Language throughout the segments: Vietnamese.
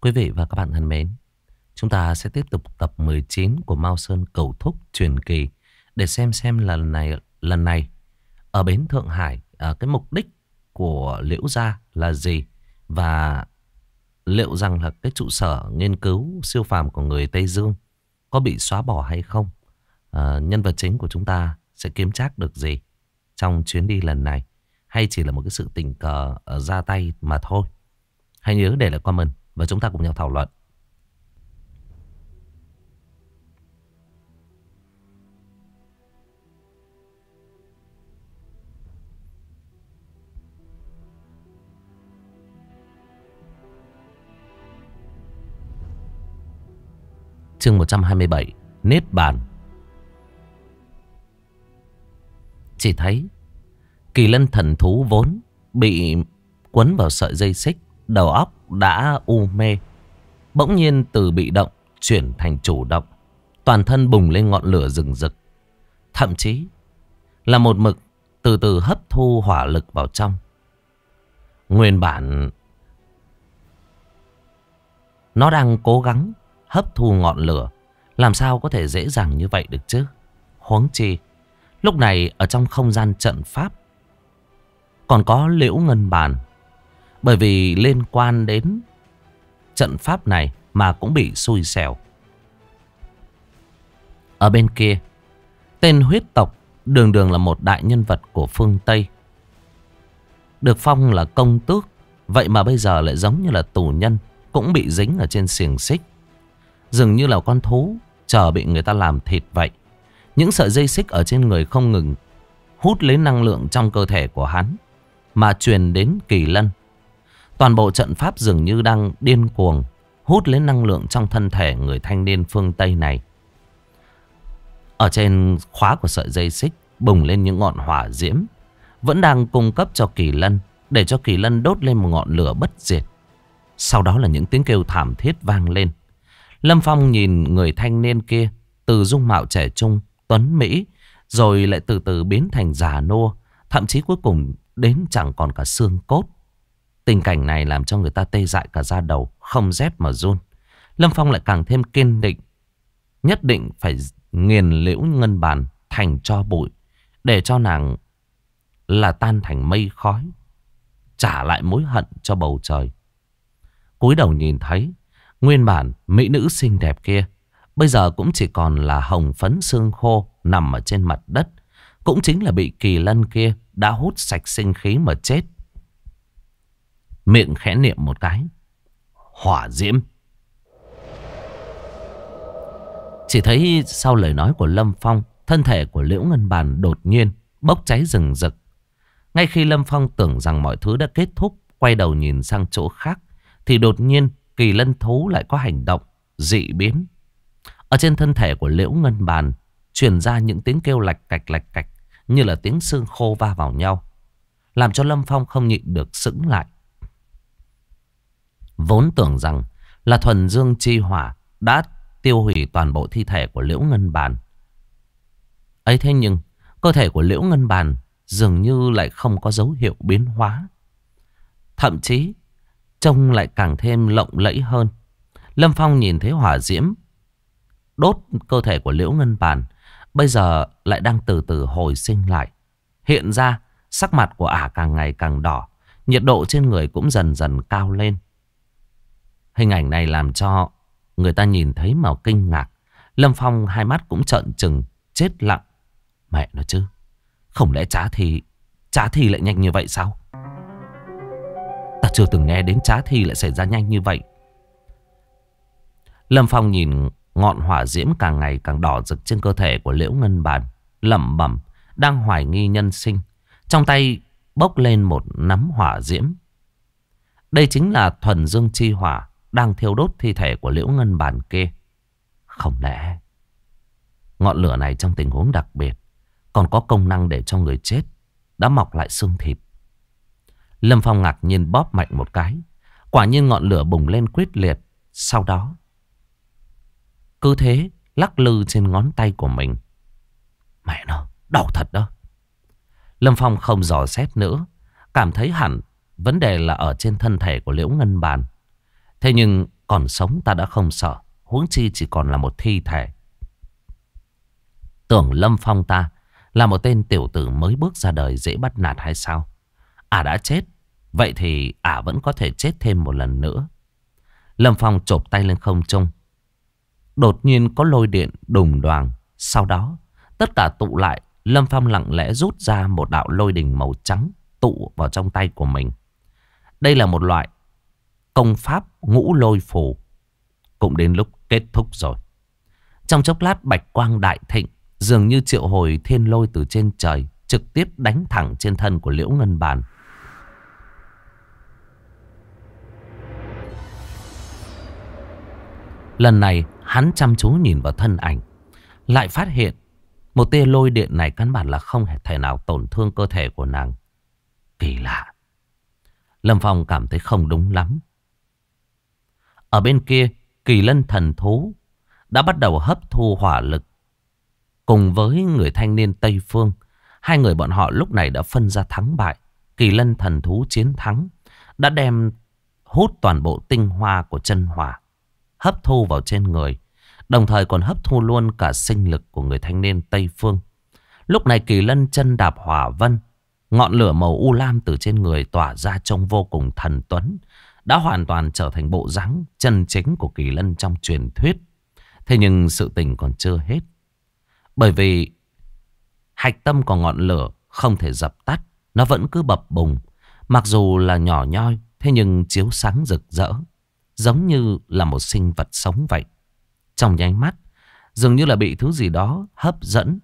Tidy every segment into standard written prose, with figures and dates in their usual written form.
Quý vị và các bạn thân mến, chúng ta sẽ tiếp tục tập 19 của Mao Sơn Cầu Thúc truyền kỳ để xem lần này ở bến Thượng Hải, cái mục đích của Liễu Gia là gì, và liệu rằng là cái trụ sở nghiên cứu siêu phàm của người Tây Dương có bị xóa bỏ hay không. Nhân vật chính của chúng ta sẽ kiếm trác được gì trong chuyến đi lần này, hay chỉ là một cái sự tình cờ ra tay mà thôi. Hãy nhớ để lại comment và chúng ta cùng nhau thảo luận. Chương 127, Niết Bàn. Chỉ thấy kỳ lân thần thú vốn bị quấn vào sợi dây xích, đầu óc đã u mê, bỗng nhiên từ bị động chuyển thành chủ động, toàn thân bùng lên ngọn lửa rừng rực, thậm chí là một mực từ từ hấp thu hỏa lực vào trong. Nguyên bản nó đang cố gắng hấp thu ngọn lửa, làm sao có thể dễ dàng như vậy được chứ? Huống chi lúc này ở trong không gian trận pháp còn có Liễu Ngân Bàn, bởi vì liên quan đến trận pháp này mà cũng bị xui xẻo. Ở bên kia, tên huyết tộc đường đường là một đại nhân vật của phương Tây, được phong là công tước, vậy mà bây giờ lại giống như là tù nhân, cũng bị dính ở trên xiềng xích, dường như là con thú chờ bị người ta làm thịt vậy. Những sợi dây xích ở trên người không ngừng hút lấy năng lượng trong cơ thể của hắn mà truyền đến kỳ lân. Toàn bộ trận pháp dường như đang điên cuồng hút lấy năng lượng trong thân thể người thanh niên phương Tây này. Ở trên khóa của sợi dây xích bùng lên những ngọn hỏa diễm, vẫn đang cung cấp cho kỳ lân, để cho kỳ lân đốt lên một ngọn lửa bất diệt. Sau đó là những tiếng kêu thảm thiết vang lên. Lâm Phong nhìn người thanh niên kia từ dung mạo trẻ trung, tuấn mỹ, rồi lại từ từ biến thành già nua, thậm chí cuối cùng đến chẳng còn cả xương cốt. Tình cảnh này làm cho người ta tê dại cả da đầu, không rét mà run. Lâm Phong lại càng thêm kiên định, nhất định phải nghiền Liễu Ngân Bàn thành tro bụi, để cho nàng là tan thành mây khói, trả lại mối hận cho bầu trời. Cúi đầu nhìn thấy nguyên bản mỹ nữ xinh đẹp kia, bây giờ cũng chỉ còn là hồng phấn xương khô nằm ở trên mặt đất, cũng chính là bị kỳ lân kia đã hút sạch sinh khí mà chết. Miệng khẽ niệm một cái, hỏa diễm. Chỉ thấy sau lời nói của Lâm Phong, thân thể của Liễu Ngân Bàn đột nhiên bốc cháy rừng rực. Ngay khi Lâm Phong tưởng rằng mọi thứ đã kết thúc, quay đầu nhìn sang chỗ khác, thì đột nhiên kỳ lân thú lại có hành động dị biến. Ở trên thân thể của Liễu Ngân Bàn truyền ra những tiếng kêu lạch cạch như là tiếng xương khô va vào nhau, làm cho Lâm Phong không nhịn được sững lại. Vốn tưởng rằng là thuần dương chi hỏa đã tiêu hủy toàn bộ thi thể của Liễu Ngân Bàn ấy, thế nhưng cơ thể của Liễu Ngân Bàn dường như lại không có dấu hiệu biến hóa, thậm chí trông lại càng thêm lộng lẫy hơn. Lâm Phong nhìn thấy hỏa diễm đốt cơ thể của Liễu Ngân Bàn bây giờ lại đang từ từ hồi sinh lại. Hiện ra sắc mặt của ả càng ngày càng đỏ, nhiệt độ trên người cũng dần dần cao lên. Hình ảnh này làm cho người ta nhìn thấy mà kinh ngạc. Lâm Phong hai mắt cũng trợn trừng, chết lặng. Mẹ nó chứ, không lẽ trá thi lại nhanh như vậy sao? Ta chưa từng nghe đến trá thi lại xảy ra nhanh như vậy. Lâm Phong nhìn ngọn hỏa diễm càng ngày càng đỏ rực trên cơ thể của Liễu Ngân Bàn, lẩm bẩm đang hoài nghi nhân sinh. Trong tay bốc lên một nắm hỏa diễm. Đây chính là thuần dương chi hỏa đang thiêu đốt thi thể của Liễu Ngân Bàn kia. Không lẽ ngọn lửa này trong tình huống đặc biệt còn có công năng để cho người chết đã mọc lại xương thịt? Lâm Phong ngạc nhiên bóp mạnh một cái, quả nhiên ngọn lửa bùng lên quyết liệt. Sau đó cứ thế lắc lư trên ngón tay của mình. Mẹ nó, đau thật đó. Lâm Phong không dò xét nữa, cảm thấy hẳn vấn đề là ở trên thân thể của Liễu Ngân Bàn. Thế nhưng Còn sống ta đã không sợ, huống chi chỉ còn là một thi thể. Tưởng Lâm Phong ta là một tên tiểu tử mới bước ra đời dễ bắt nạt hay sao? Đã chết, vậy thì vẫn có thể chết thêm một lần nữa. Lâm Phong chộp tay lên không trung. Đột nhiên có lôi điện đùng đoàng. Sau đó tất cả tụ lại. Lâm Phong lặng lẽ rút ra một đạo lôi đình màu trắng tụ vào trong tay của mình. Đây là một loại công pháp ngũ lôi phù. Cũng đến lúc kết thúc rồi. Trong chốc lát bạch quang đại thịnh, dường như triệu hồi thiên lôi từ trên trời, trực tiếp đánh thẳng trên thân của Liễu Ngân Bàn. Lần này hắn chăm chú nhìn vào thân ảnh, lại phát hiện một tia lôi điện này căn bản là không thể nào tổn thương cơ thể của nàng. Kỳ lạ. Lâm Phong cảm thấy không đúng lắm. Ở bên kia, Kỳ Lân thần thú đã bắt đầu hấp thu hỏa lực. Cùng với người thanh niên Tây Phương, hai người bọn họ lúc này đã phân ra thắng bại. Kỳ Lân thần thú chiến thắng, đã đem hút toàn bộ tinh hoa của chân hỏa, hấp thu vào trên người. Đồng thời còn hấp thu luôn cả sinh lực của người thanh niên Tây Phương. Lúc này Kỳ Lân chân đạp hỏa vân, ngọn lửa màu u lam từ trên người tỏa ra trông vô cùng thần tuấn, đã hoàn toàn trở thành bộ dáng chân chính của Kỳ Lân trong truyền thuyết. Thế nhưng sự tình còn chưa hết. Bởi vì hạch tâm của ngọn lửa không thể dập tắt, nó vẫn cứ bập bùng. Mặc dù là nhỏ nhoi, thế nhưng chiếu sáng rực rỡ, giống như là một sinh vật sống vậy. Trong nháy mắt, dường như là bị thứ gì đó hấp dẫn.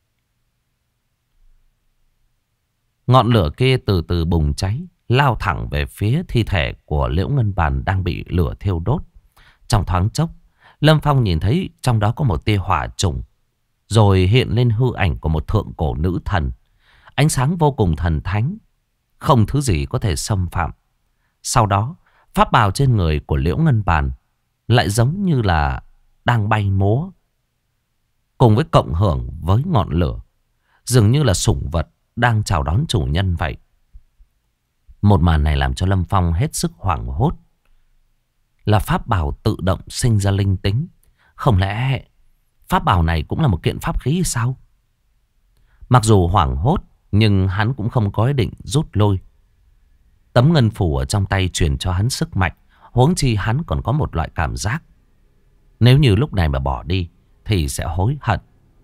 Ngọn lửa kia từ từ bùng cháy, lao thẳng về phía thi thể của Liễu Ngân Bàn đang bị lửa thiêu đốt. Trong thoáng chốc, Lâm Phong nhìn thấy trong đó có một tia hỏa trùng, rồi hiện lên hư ảnh của một thượng cổ nữ thần. Ánh sáng vô cùng thần thánh, không thứ gì có thể xâm phạm. Sau đó, pháp bào trên người của Liễu Ngân Bàn lại giống như là đang bay múa, cùng với cộng hưởng với ngọn lửa, dường như là sủng vật đang chào đón chủ nhân vậy. Một màn này làm cho Lâm Phong hết sức hoảng hốt. Là pháp bào tự động sinh ra linh tính, không lẽ pháp bào này cũng là một kiện pháp khí hay sao? Mặc dù hoảng hốt, nhưng hắn cũng không có ý định rút lui. Tấm ngân phù ở trong tay truyền cho hắn sức mạnh. Huống chi hắn còn có một loại cảm giác, nếu như lúc này mà bỏ đi thì sẽ hối hận.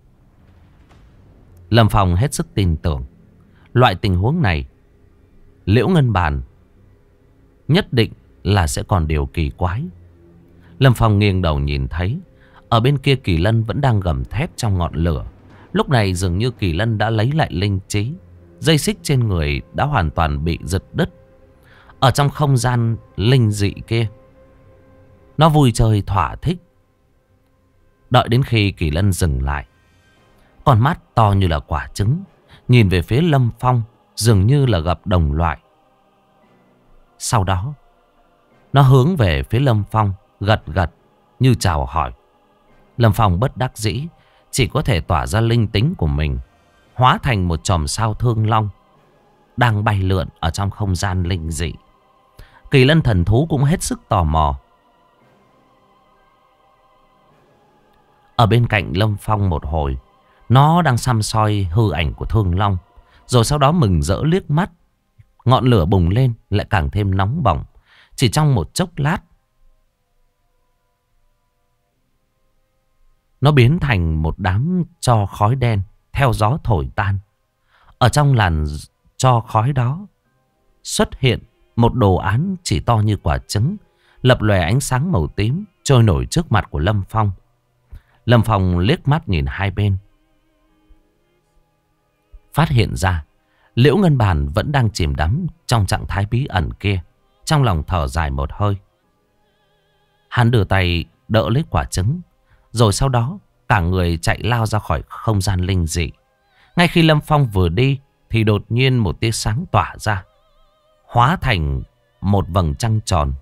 Lâm Phong hết sức tin tưởng loại tình huống này, Liễu Ngân Bàn nhất định là sẽ còn điều kỳ quái. Lâm Phong nghiêng đầu nhìn thấy ở bên kia Kỳ Lân vẫn đang gầm thét trong ngọn lửa. Lúc này dường như Kỳ Lân đã lấy lại linh trí, dây xích trên người đã hoàn toàn bị giật đứt. Ở trong không gian linh dị kia, nó vui chơi thỏa thích. Đợi đến khi Kỳ Lân dừng lại, con mắt to như là quả trứng nhìn về phía Lâm Phong, dường như là gặp đồng loại. Sau đó nó hướng về phía Lâm Phong, gật gật như chào hỏi. Lâm Phong bất đắc dĩ, chỉ có thể tỏa ra linh tính của mình, hóa thành một chòm sao thương long đang bay lượn ở trong không gian linh dị. Kỳ Lân thần thú cũng hết sức tò mò. Ở bên cạnh Lâm Phong một hồi, nó đang săm soi hư ảnh của thương long, rồi sau đó mừng rỡ liếc mắt. Ngọn lửa bùng lên lại càng thêm nóng bỏng. Chỉ trong một chốc lát, nó biến thành một đám tro khói đen theo gió thổi tan. Ở trong làn tro khói đó xuất hiện một đồ án chỉ to như quả trứng, lập lòe ánh sáng màu tím, trôi nổi trước mặt của Lâm Phong. Lâm Phong liếc mắt nhìn hai bên, phát hiện ra Liễu Ngân Bàn vẫn đang chìm đắm trong trạng thái bí ẩn kia. Trong lòng thở dài một hơi, hắn đưa tay đỡ lấy quả trứng, rồi sau đó cả người chạy lao ra khỏi không gian linh dị. Ngay khi Lâm Phong vừa đi thì đột nhiên một tia sáng tỏa ra, hóa thành một vầng trăng tròn.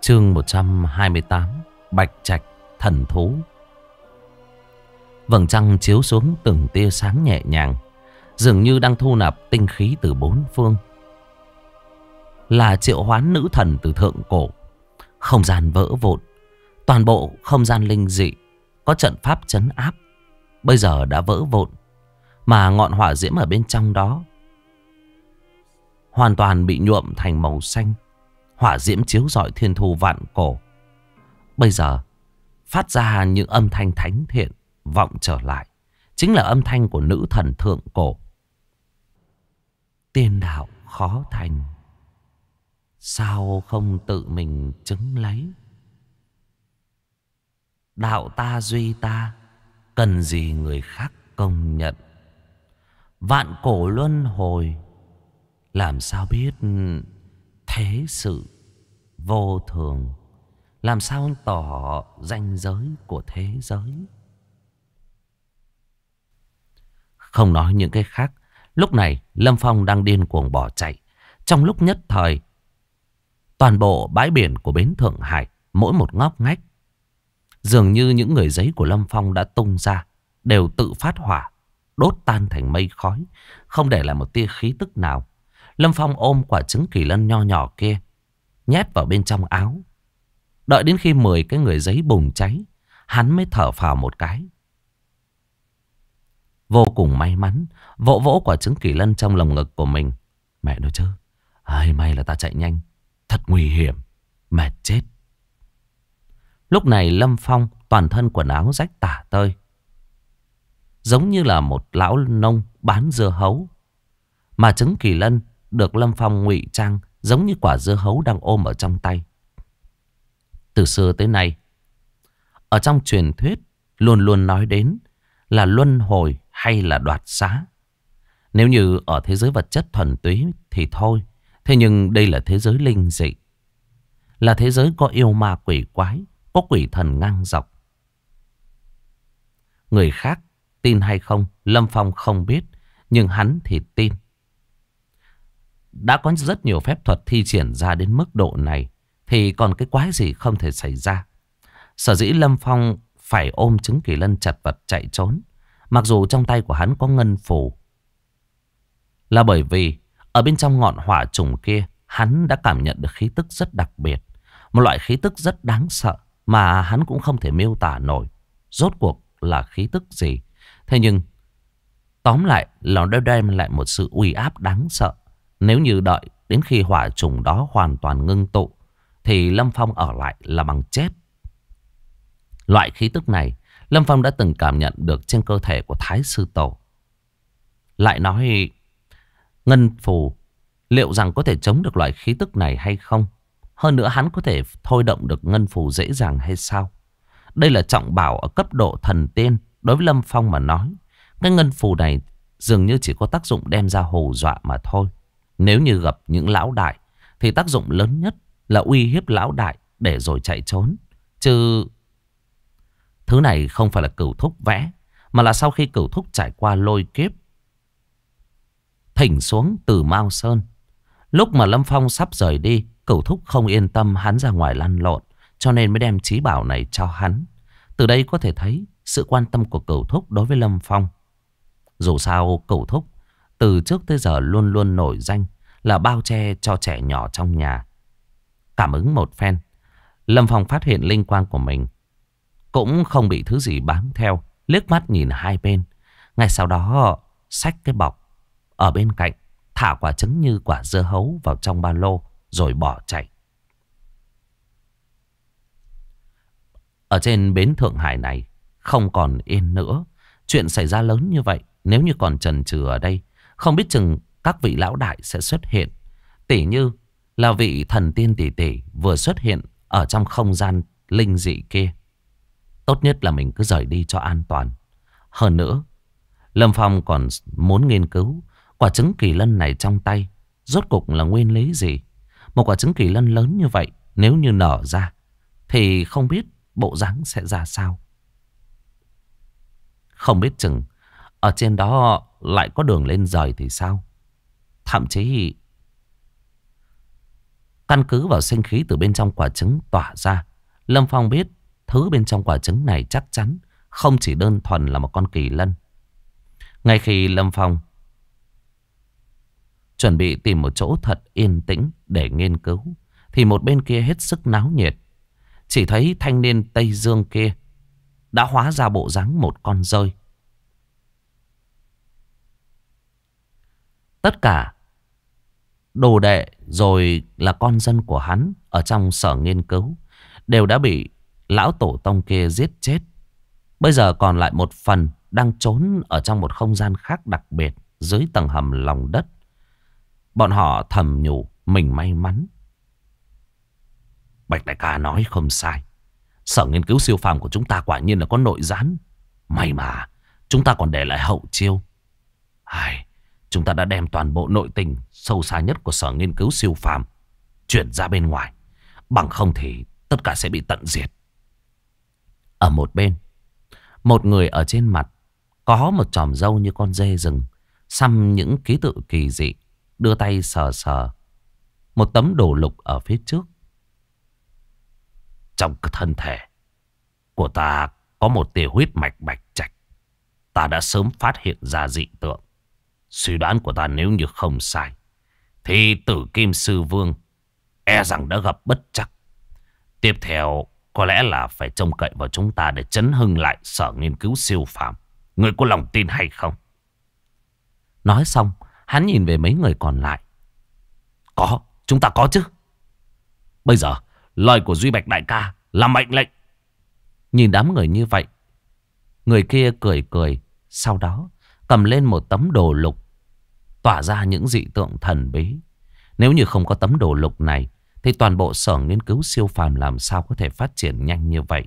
Chương 128. Bạch Trạch Thần Thú. Vầng trăng chiếu xuống từng tia sáng nhẹ nhàng, dường như đang thu nạp tinh khí từ bốn phương. Là triệu hoán nữ thần từ thượng cổ. Không gian vỡ vụn. Toàn bộ không gian linh dị có trận pháp trấn áp bây giờ đã vỡ vụn, mà ngọn hỏa diễm ở bên trong đó hoàn toàn bị nhuộm thành màu xanh. Hỏa diễm chiếu rọi thiên thu vạn cổ, bây giờ phát ra những âm thanh thánh thiện vọng trở lại, chính là âm thanh của nữ thần thượng cổ. Tiên đạo khó thành, sao không tự mình chứng lấy? Đạo ta duy ta, cần gì người khác công nhận? Vạn cổ luân hồi, làm sao biết thế sự vô thường? Làm sao tỏ ranh giới của thế giới? Không nói những cái khác, lúc này Lâm Phong đang điên cuồng bỏ chạy. Trong lúc nhất thời, toàn bộ bãi biển của bến Thượng Hải, mỗi một ngóc ngách, dường như những người giấy của Lâm Phong đã tung ra, đều tự phát hỏa, đốt tan thành mây khói, không để lại một tia khí tức nào. Lâm Phong ôm quả trứng kỳ lân nho nhỏ kia, nhét vào bên trong áo. Đợi đến khi 10 cái người giấy bùng cháy, hắn mới thở phào một cái. Vô cùng may mắn, vỗ vỗ quả trứng kỳ lân trong lồng ngực của mình. Mẹ nói chứ, ai may là ta chạy nhanh, thật nguy hiểm, mệt chết. Lúc này Lâm Phong toàn thân quần áo rách tả tơi, giống như là một lão nông bán dưa hấu. Mà trứng kỳ lân được Lâm Phong ngụy trang giống như quả dưa hấu đang ôm ở trong tay. Từ xưa tới nay, ở trong truyền thuyết luôn luôn nói đến là luân hồi hay là đoạt xá. Nếu như ở thế giới vật chất thuần túy thì thôi, thế nhưng đây là thế giới linh dị, là thế giới có yêu ma quỷ quái, có quỷ thần ngang dọc. Người khác tin hay không, Lâm Phong không biết, nhưng hắn thì tin. Đã có rất nhiều phép thuật thi triển ra đến mức độ này, thì còn cái quái gì không thể xảy ra. Sở dĩ Lâm Phong phải ôm trứng kỳ lân chật vật chạy trốn, mặc dù trong tay của hắn có ngân phù, là bởi vì ở bên trong ngọn hỏa trùng kia, hắn đã cảm nhận được khí tức rất đặc biệt. Một loại khí tức rất đáng sợ mà hắn cũng không thể miêu tả nổi rốt cuộc là khí tức gì. Thế nhưng tóm lại là nó đem lại một sự uy áp đáng sợ. Nếu như đợi đến khi hỏa trùng đó hoàn toàn ngưng tụ, thì Lâm Phong ở lại là bằng chết. Loại khí tức này Lâm Phong đã từng cảm nhận được trên cơ thể của Thái Sư Tổ. Lại nói ngân phù liệu rằng có thể chống được loại khí tức này hay không? Hơn nữa hắn có thể thôi động được ngân phù dễ dàng hay sao? Đây là trọng bảo ở cấp độ thần tiên. Đối với Lâm Phong mà nói, cái ngân phù này dường như chỉ có tác dụng đem ra hù dọa mà thôi. Nếu như gặp những lão đại thì tác dụng lớn nhất là uy hiếp lão đại để rồi chạy trốn. Chứ thứ này không phải là Cửu Thúc vẽ, mà là sau khi Cửu Thúc trải qua lôi kiếp thỉnh xuống từ Mao Sơn. Lúc mà Lâm Phong sắp rời đi, Cửu Thúc không yên tâm hắn ra ngoài lăn lộn, cho nên mới đem trí bảo này cho hắn. Từ đây có thể thấy sự quan tâm của Cửu Thúc đối với Lâm Phong. Dù sao Cửu Thúc từ trước tới giờ luôn luôn nổi danh là bao che cho trẻ nhỏ trong nhà. Cảm ứng một phen, Lâm Phong phát hiện linh quang của mình cũng không bị thứ gì bám theo. Liếc mắt nhìn hai bên, ngay sau đó xách cái bọc ở bên cạnh, thả quả trứng như quả dưa hấu vào trong ba lô rồi bỏ chạy. Ở trên bến Thượng Hải này không còn yên nữa. Chuyện xảy ra lớn như vậy, nếu như còn chần chừ ở đây, không biết chừng các vị lão đại sẽ xuất hiện. Tỉ như là vị thần tiên tỷ tỷ vừa xuất hiện ở trong không gian linh dị kia. Tốt nhất là mình cứ rời đi cho an toàn. Hơn nữa, Lâm Phong còn muốn nghiên cứu quả trứng kỳ lân này trong tay rốt cục là nguyên lý gì. Một quả trứng kỳ lân lớn như vậy, nếu như nở ra thì không biết bộ dáng sẽ ra sao. Không biết chừng ở trên đó lại có đường lên rời thì sao. Thậm chí Căn cứ vào sinh khí từ bên trong quả trứng tỏa ra, Lâm Phong biết thứ bên trong quả trứng này chắc chắn không chỉ đơn thuần là một con kỳ lân. Ngay khi Lâm Phong chuẩn bị tìm một chỗ thật yên tĩnh để nghiên cứu, thì một bên kia hết sức náo nhiệt. Chỉ thấy thanh niên Tây Dương kia đã hóa ra bộ dáng một con dơi. Tất cả đồ đệ rồi là con dân của hắn ở trong sở nghiên cứu đều đã bị lão tổ tông kia giết chết. Bây giờ còn lại một phần đang trốn ở trong một không gian khác đặc biệt dưới tầng hầm lòng đất. Bọn họ thầm nhủ mình may mắn. Bạch đại ca nói không sai. Sở nghiên cứu siêu phàm của chúng ta quả nhiên là có nội gián. May mà chúng ta còn để lại hậu chiêu. Chúng ta đã đem toàn bộ nội tình sâu xa nhất của sở nghiên cứu siêu phàm chuyển ra bên ngoài. Bằng không thì tất cả sẽ bị tận diệt. Ở một bên, một người ở trên mặt có một chòm râu như con dê rừng, xăm những ký tự kỳ dị, đưa tay sờ sờ một tấm đồ lục ở phía trước. Trong cái thân thể của ta có một tia huyết mạch bạch trạch. Ta đã sớm phát hiện ra dị tượng. Suy đoán của ta nếu như không sai, thì Tử Kim Sư Vương e rằng đã gặp bất trắc. Tiếp theo có lẽ là phải trông cậy vào chúng ta để chấn hưng lại sở nghiên cứu siêu phàm. Người có lòng tin hay không? Nói xong, hắn nhìn về mấy người còn lại. Có, chúng ta có chứ. Bây giờ, lời của Duy Bạch đại ca là mệnh lệnh. Nhìn đám người như vậy, người kia cười cười, sau đó cầm lên một tấm đồ lục tỏa ra những dị tượng thần bí. Nếu như không có tấm đồ lục này thì toàn bộ sở nghiên cứu siêu phàm làm sao có thể phát triển nhanh như vậy.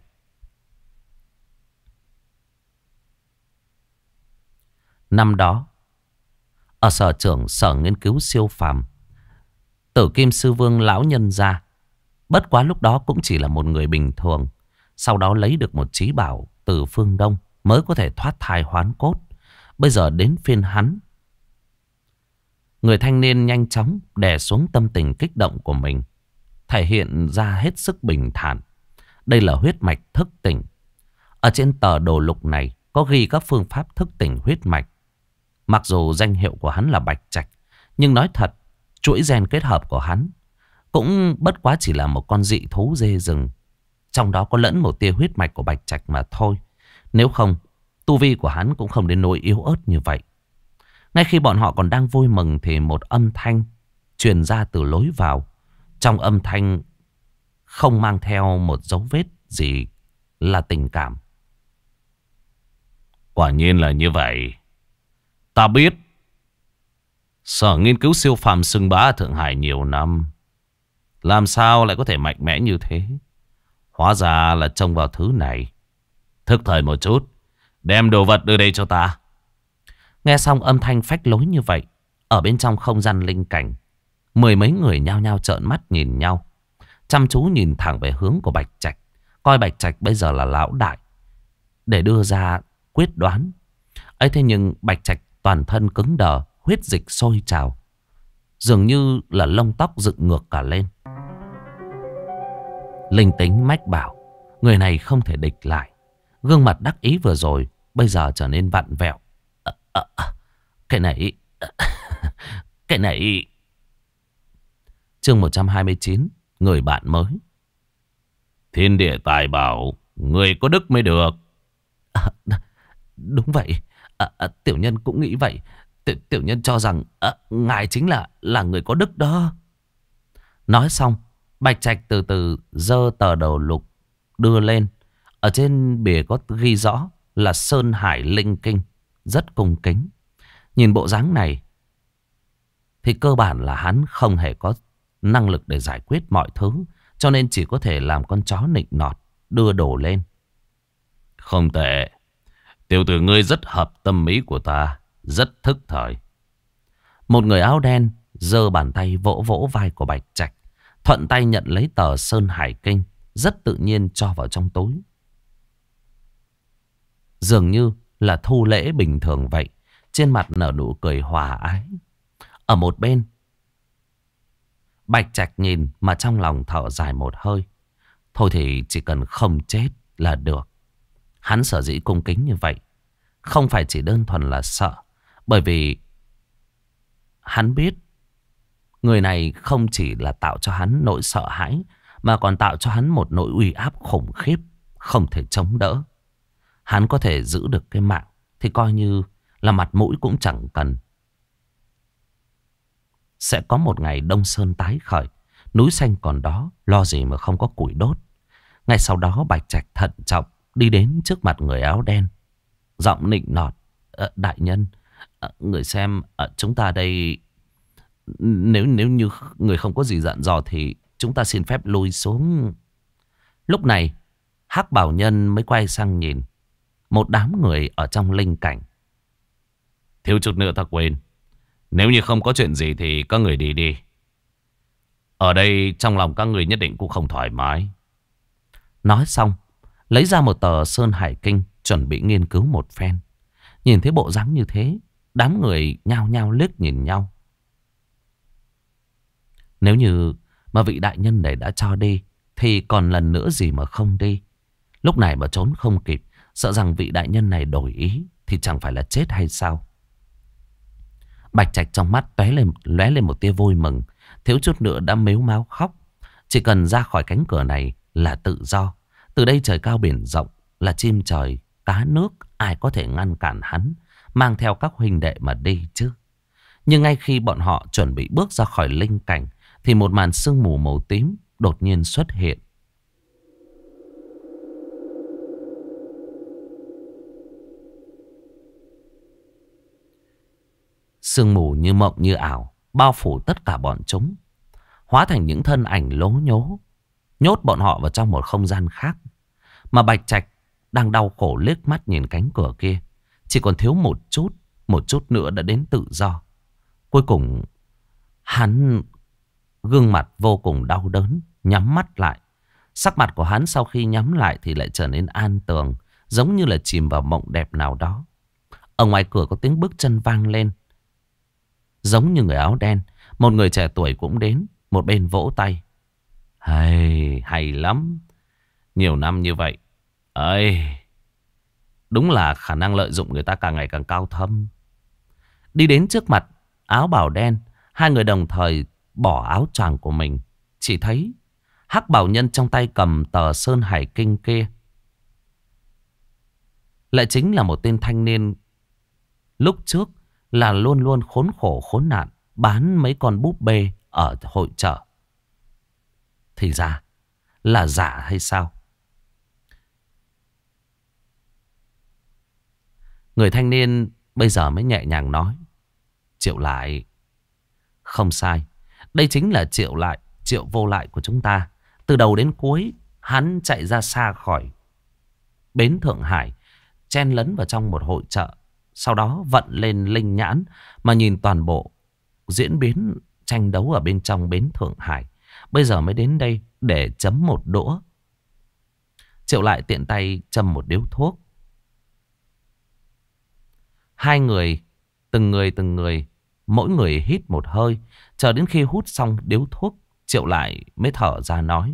Năm đó, ở sở trưởng sở nghiên cứu siêu phàm, Tử Kim Sư Vương lão nhân gia, bất quá lúc đó cũng chỉ là một người bình thường. Sau đó lấy được một trí bảo từ phương Đông mới có thể thoát thai hoán cốt. Bây giờ đến phiên hắn. Người thanh niên nhanh chóng đè xuống tâm tình kích động của mình, thể hiện ra hết sức bình thản. Đây là huyết mạch thức tỉnh. Ở trên tờ đồ lục này có ghi các phương pháp thức tỉnh huyết mạch. Mặc dù danh hiệu của hắn là Bạch Trạch, nhưng nói thật, chuỗi gen kết hợp của hắn cũng bất quá chỉ là một con dị thú dê rừng, trong đó có lẫn một tia huyết mạch của Bạch Trạch mà thôi. Nếu không, tu vi của hắn cũng không đến nỗi yếu ớt như vậy. Ngay khi bọn họ còn đang vui mừng thì một âm thanh truyền ra từ lối vào. Trong âm thanh không mang theo một dấu vết gì là tình cảm. Quả nhiên là như vậy. Ta biết sở nghiên cứu siêu phàm xưng bá ở Thượng Hải nhiều năm, làm sao lại có thể mạnh mẽ như thế? Hóa ra là trông vào thứ này. Thức thời một chút, đem đồ vật đưa đây cho ta. Nghe xong âm thanh phách lối như vậy, ở bên trong không gian linh cảnh, mười mấy người nhao nhao trợn mắt nhìn nhau, chăm chú nhìn thẳng về hướng của Bạch Trạch, coi Bạch Trạch bây giờ là lão đại để đưa ra quyết đoán. Ấy thế nhưng Bạch Trạch toàn thân cứng đờ, huyết dịch sôi trào, dường như là lông tóc dựng ngược cả lên. Linh tính mách bảo người này không thể địch lại. Gương mặt đắc ý vừa rồi bây giờ trở nên vặn vẹo. Cái này cái này. Chương 129, người bạn mới. Thiên địa tài bảo, người có đức mới được. Đúng vậy. Tiểu nhân cũng nghĩ vậy. Tiểu nhân cho rằng ngài chính là người có đức đó. Nói xong, Bạch Trạch từ từ giơ tờ đầu lục đưa lên. Ở trên bìa có ghi rõ là Sơn Hải Linh Kinh, rất cung kính. Nhìn bộ dáng này thì cơ bản là hắn không hề có năng lực để giải quyết mọi thứ, cho nên chỉ có thể làm con chó nịnh nọt đưa đồ lên. Không tệ. Tiểu tử ngươi rất hợp tâm ý của ta, rất thức thời. Một người áo đen giơ bàn tay vỗ vỗ vai của Bạch Trạch, thuận tay nhận lấy tờ Sơn Hải Kinh, rất tự nhiên cho vào trong túi. Dường như là thu lễ bình thường vậy, trên mặt nở nụ cười hòa ái. Ở một bên, Bạch Trạch nhìn mà trong lòng thở dài một hơi. Thôi thì chỉ cần không chết là được. Hắn sở dĩ cung kính như vậy không phải chỉ đơn thuần là sợ. Bởi vì hắn biết người này không chỉ là tạo cho hắn nỗi sợ hãi, mà còn tạo cho hắn một nỗi uy áp khủng khiếp, không thể chống đỡ. Hắn có thể giữ được cái mạng thì coi như là mặt mũi cũng chẳng cần. Sẽ có một ngày Đông Sơn tái khởi, núi xanh còn đó, lo gì mà không có củi đốt. Ngay sau đó Bạch Trạch thận trọng đi đến trước mặt người áo đen, giọng nịnh nọt: Đại nhân, người xem, chúng ta đây, nếu như người không có gì dặn dò thì chúng ta xin phép lui xuống. Lúc này Hắc Bảo Nhân mới quay sang nhìn một đám người ở trong linh cảnh. Thiếu chút nữa ta quên, nếu như không có chuyện gì thì các người đi đi. Ở đây trong lòng các người nhất định cũng không thoải mái. Nói xong lấy ra một tờ Sơn Hải Kinh, chuẩn bị nghiên cứu một phen. Nhìn thấy bộ dáng như thế, đám người nhao nhao liếc nhìn nhau. Nếu như mà vị đại nhân này đã cho đi thì còn lần nữa gì mà không đi. Lúc này mà trốn không kịp, sợ rằng vị đại nhân này đổi ý thì chẳng phải là chết hay sao. Bạch Trạch trong mắt lóe lên một tia vui mừng, thiếu chút nữa đã mếu máo khóc. Chỉ cần ra khỏi cánh cửa này là tự do. Từ đây trời cao biển rộng, là chim trời cá nước, ai có thể ngăn cản hắn mang theo các huynh đệ mà đi chứ. Nhưng ngay khi bọn họ chuẩn bị bước ra khỏi linh cảnh thì một màn sương mù màu tím đột nhiên xuất hiện. Sương mù như mộng như ảo bao phủ tất cả bọn chúng, hóa thành những thân ảnh lố nhố, nhốt bọn họ vào trong một không gian khác. Mà Bạch Trạch đang đau khổ liếc mắt nhìn cánh cửa kia. Chỉ còn thiếu một chút nữa đã đến tự do. Cuối cùng hắn gương mặt vô cùng đau đớn, nhắm mắt lại. Sắc mặt của hắn sau khi nhắm lại thì lại trở nên an tường, giống như là chìm vào mộng đẹp nào đó. Ở ngoài cửa có tiếng bước chân vang lên. Giống như người áo đen, một người trẻ tuổi cũng đến, một bên vỗ tay. Hay lắm. Nhiều năm như vậy, đúng là khả năng lợi dụng người ta càng ngày càng cao thâm. Đi đến trước mặt áo bào đen, hai người đồng thời bỏ áo choàng của mình. Chỉ thấy Hắc Bảo Nhân trong tay cầm tờ Sơn Hải Kinh kia lại chính là một tên thanh niên lúc trước là luôn luôn khốn khổ khốn nạn, bán mấy con búp bê ở hội chợ. Thì ra là giả hay sao? Người thanh niên bây giờ mới nhẹ nhàng nói: Triệu Lại. Không sai, đây chính là Triệu Lại, Triệu Vô Lại của chúng ta. Từ đầu đến cuối hắn chạy ra xa khỏi bến Thượng Hải, chen lấn vào trong một hội chợ, sau đó vận lên linh nhãn mà nhìn toàn bộ diễn biến tranh đấu ở bên trong bến Thượng Hải. Bây giờ mới đến đây để chấm một đũa. Triệu Lại tiện tay châm một điếu thuốc. Hai người, từng người, mỗi người hít một hơi. Chờ đến khi hút xong điếu thuốc, Triệu Lại mới thở ra nói: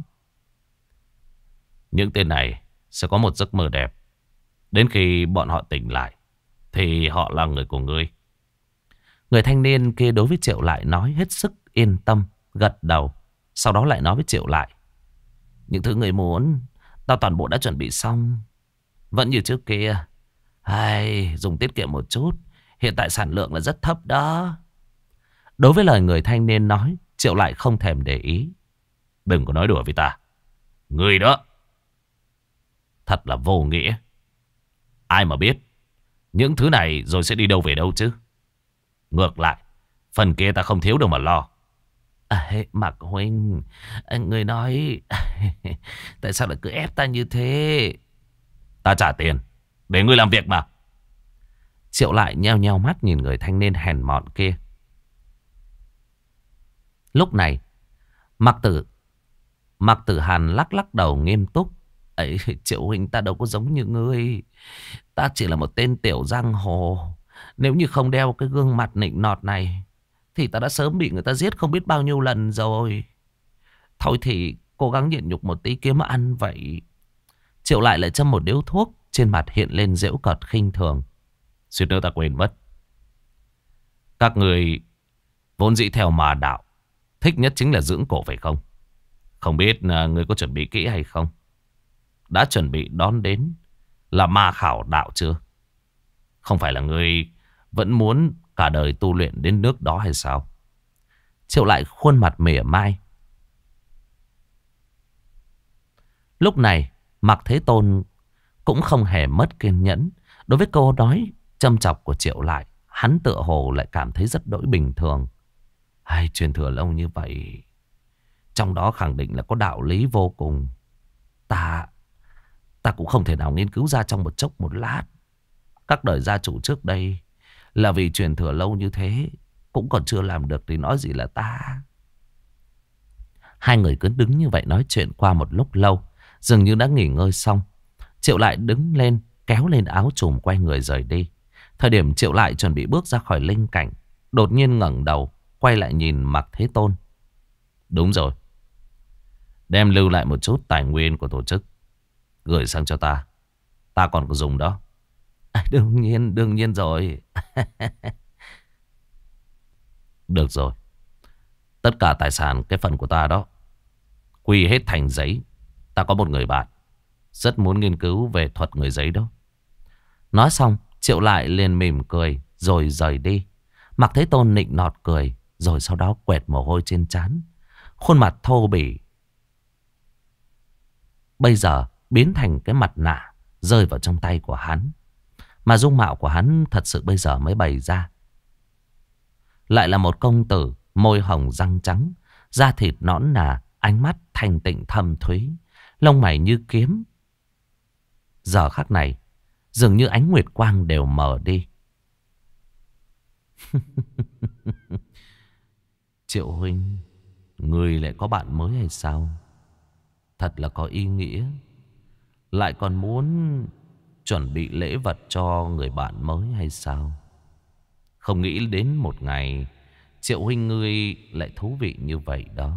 Những tên này sẽ có một giấc mơ đẹp. Đến khi bọn họ tỉnh lại thì họ là người của ngươi. Người thanh niên kia đối với Triệu Lại nói hết sức yên tâm, gật đầu. Sau đó lại nói với Triệu Lại: Những thứ người muốn tao toàn bộ đã chuẩn bị xong. Vẫn như trước kia, dùng tiết kiệm một chút. Hiện tại sản lượng là rất thấp đó. Đối với lời người thanh niên nói, Triệu Lại không thèm để ý. Đừng có nói đùa với ta. Người đó thật là vô nghĩa. Ai mà biết những thứ này rồi sẽ đi đâu về đâu chứ. Ngược lại, phần kia ta không thiếu đâu mà lo. Mạc huynh, người nói tại sao lại cứ ép ta như thế? Ta trả tiền để ngươi làm việc mà. Triệu Lại nheo nheo mắt nhìn người thanh niên hèn mọn kia. Lúc này Mạc Tử Hàn lắc lắc đầu nghiêm túc. Triệu huynh, ta đâu có giống như ngươi. Ta chỉ là một tên tiểu giang hồ. Nếu như không đeo cái gương mặt nịnh nọt này thì ta đã sớm bị người ta giết không biết bao nhiêu lần rồi. Thôi thì cố gắng nhịn nhục một tí kiếm ăn vậy. Triệu lại châm một điếu thuốc, trên mặt hiện lên giễu cợt khinh thường. Suýt nữa ta quên mất. Các người vốn dĩ theo mà đạo, thích nhất chính là dưỡng cổ phải không? Không biết người có chuẩn bị kỹ hay không? Đã chuẩn bị đón đến là ma khảo đạo chưa? Không phải là người vẫn muốn cả đời tu luyện đến nước đó hay sao? Triệu lại khuôn mặt mỉa mai. Lúc này Mạc Thế Tôn cũng không hề mất kiên nhẫn. Đối với câu nói châm chọc của Triệu lại, hắn tựa hồ lại cảm thấy rất đỗi bình thường. Hay truyền thừa lâu như vậy, trong đó khẳng định là có đạo lý vô cùng. Ta cũng không thể nào nghiên cứu ra trong một chốc một lát. Các đời gia chủ trước đây là vì truyền thừa lâu như thế cũng còn chưa làm được thì nói gì là ta. Hai người cứ đứng như vậy nói chuyện qua một lúc lâu. Dường như đã nghỉ ngơi xong, Triệu lại đứng lên, kéo lên áo trùm, quay người rời đi. Thời điểm Triệu lại chuẩn bị bước ra khỏi linh cảnh, đột nhiên ngẩng đầu, quay lại nhìn Mạc Thế Tôn. Đúng rồi, đem lưu lại một chút tài nguyên của tổ chức, gửi sang cho ta. Ta còn có dùng đó. Đương nhiên rồi. Được rồi. Tất cả tài sản cái phần của ta đó, quy hết thành giấy. Ta có một người bạn rất muốn nghiên cứu về thuật người giấy đó. Nói xong, Triệu lại liền mỉm cười rồi rời đi. Mạc Thế Tôn nịnh nọt cười, rồi sau đó quẹt mồ hôi trên trán. Khuôn mặt thô bỉ bây giờ biến thành cái mặt nạ rơi vào trong tay của hắn. Mà dung mạo của hắn thật sự bây giờ mới bày ra. Lại là một công tử, môi hồng răng trắng, da thịt nõn nà, ánh mắt thanh tịnh thâm thúy, lông mày như kiếm. Giờ khắc này, dường như ánh nguyệt quang đều mờ đi. Triệu huynh, người lại có bạn mới hay sao? Thật là có ý nghĩa. Lại còn muốn chuẩn bị lễ vật cho người bạn mới hay sao? Không nghĩ đến một ngày Triệu huynh ngươi lại thú vị như vậy đó.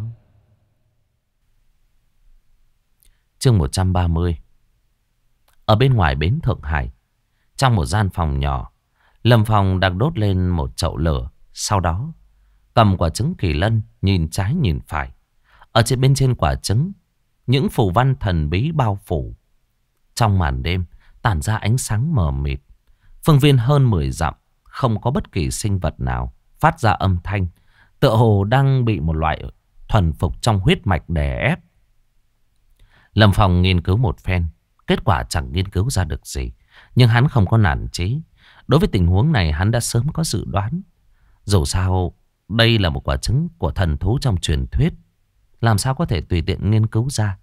Chương 130. Ở bên ngoài bến Thượng Hải, trong một gian phòng nhỏ, Lâm Phong đang đốt lên một chậu lửa. Sau đó cầm quả trứng kỳ lân, nhìn trái nhìn phải. Ở bên trên quả trứng, những phù văn thần bí bao phủ. Trong màn đêm tản ra ánh sáng mờ mịt. Phương viên hơn 10 dặm, không có bất kỳ sinh vật nào phát ra âm thanh, tựa hồ đang bị một loại thuần phục trong huyết mạch đè ép. Lâm Phong nghiên cứu một phen, kết quả chẳng nghiên cứu ra được gì. Nhưng hắn không có nản chí. Đối với tình huống này hắn đã sớm có dự đoán. Dù sao đây là một quả trứng của thần thú trong truyền thuyết, làm sao có thể tùy tiện nghiên cứu ra.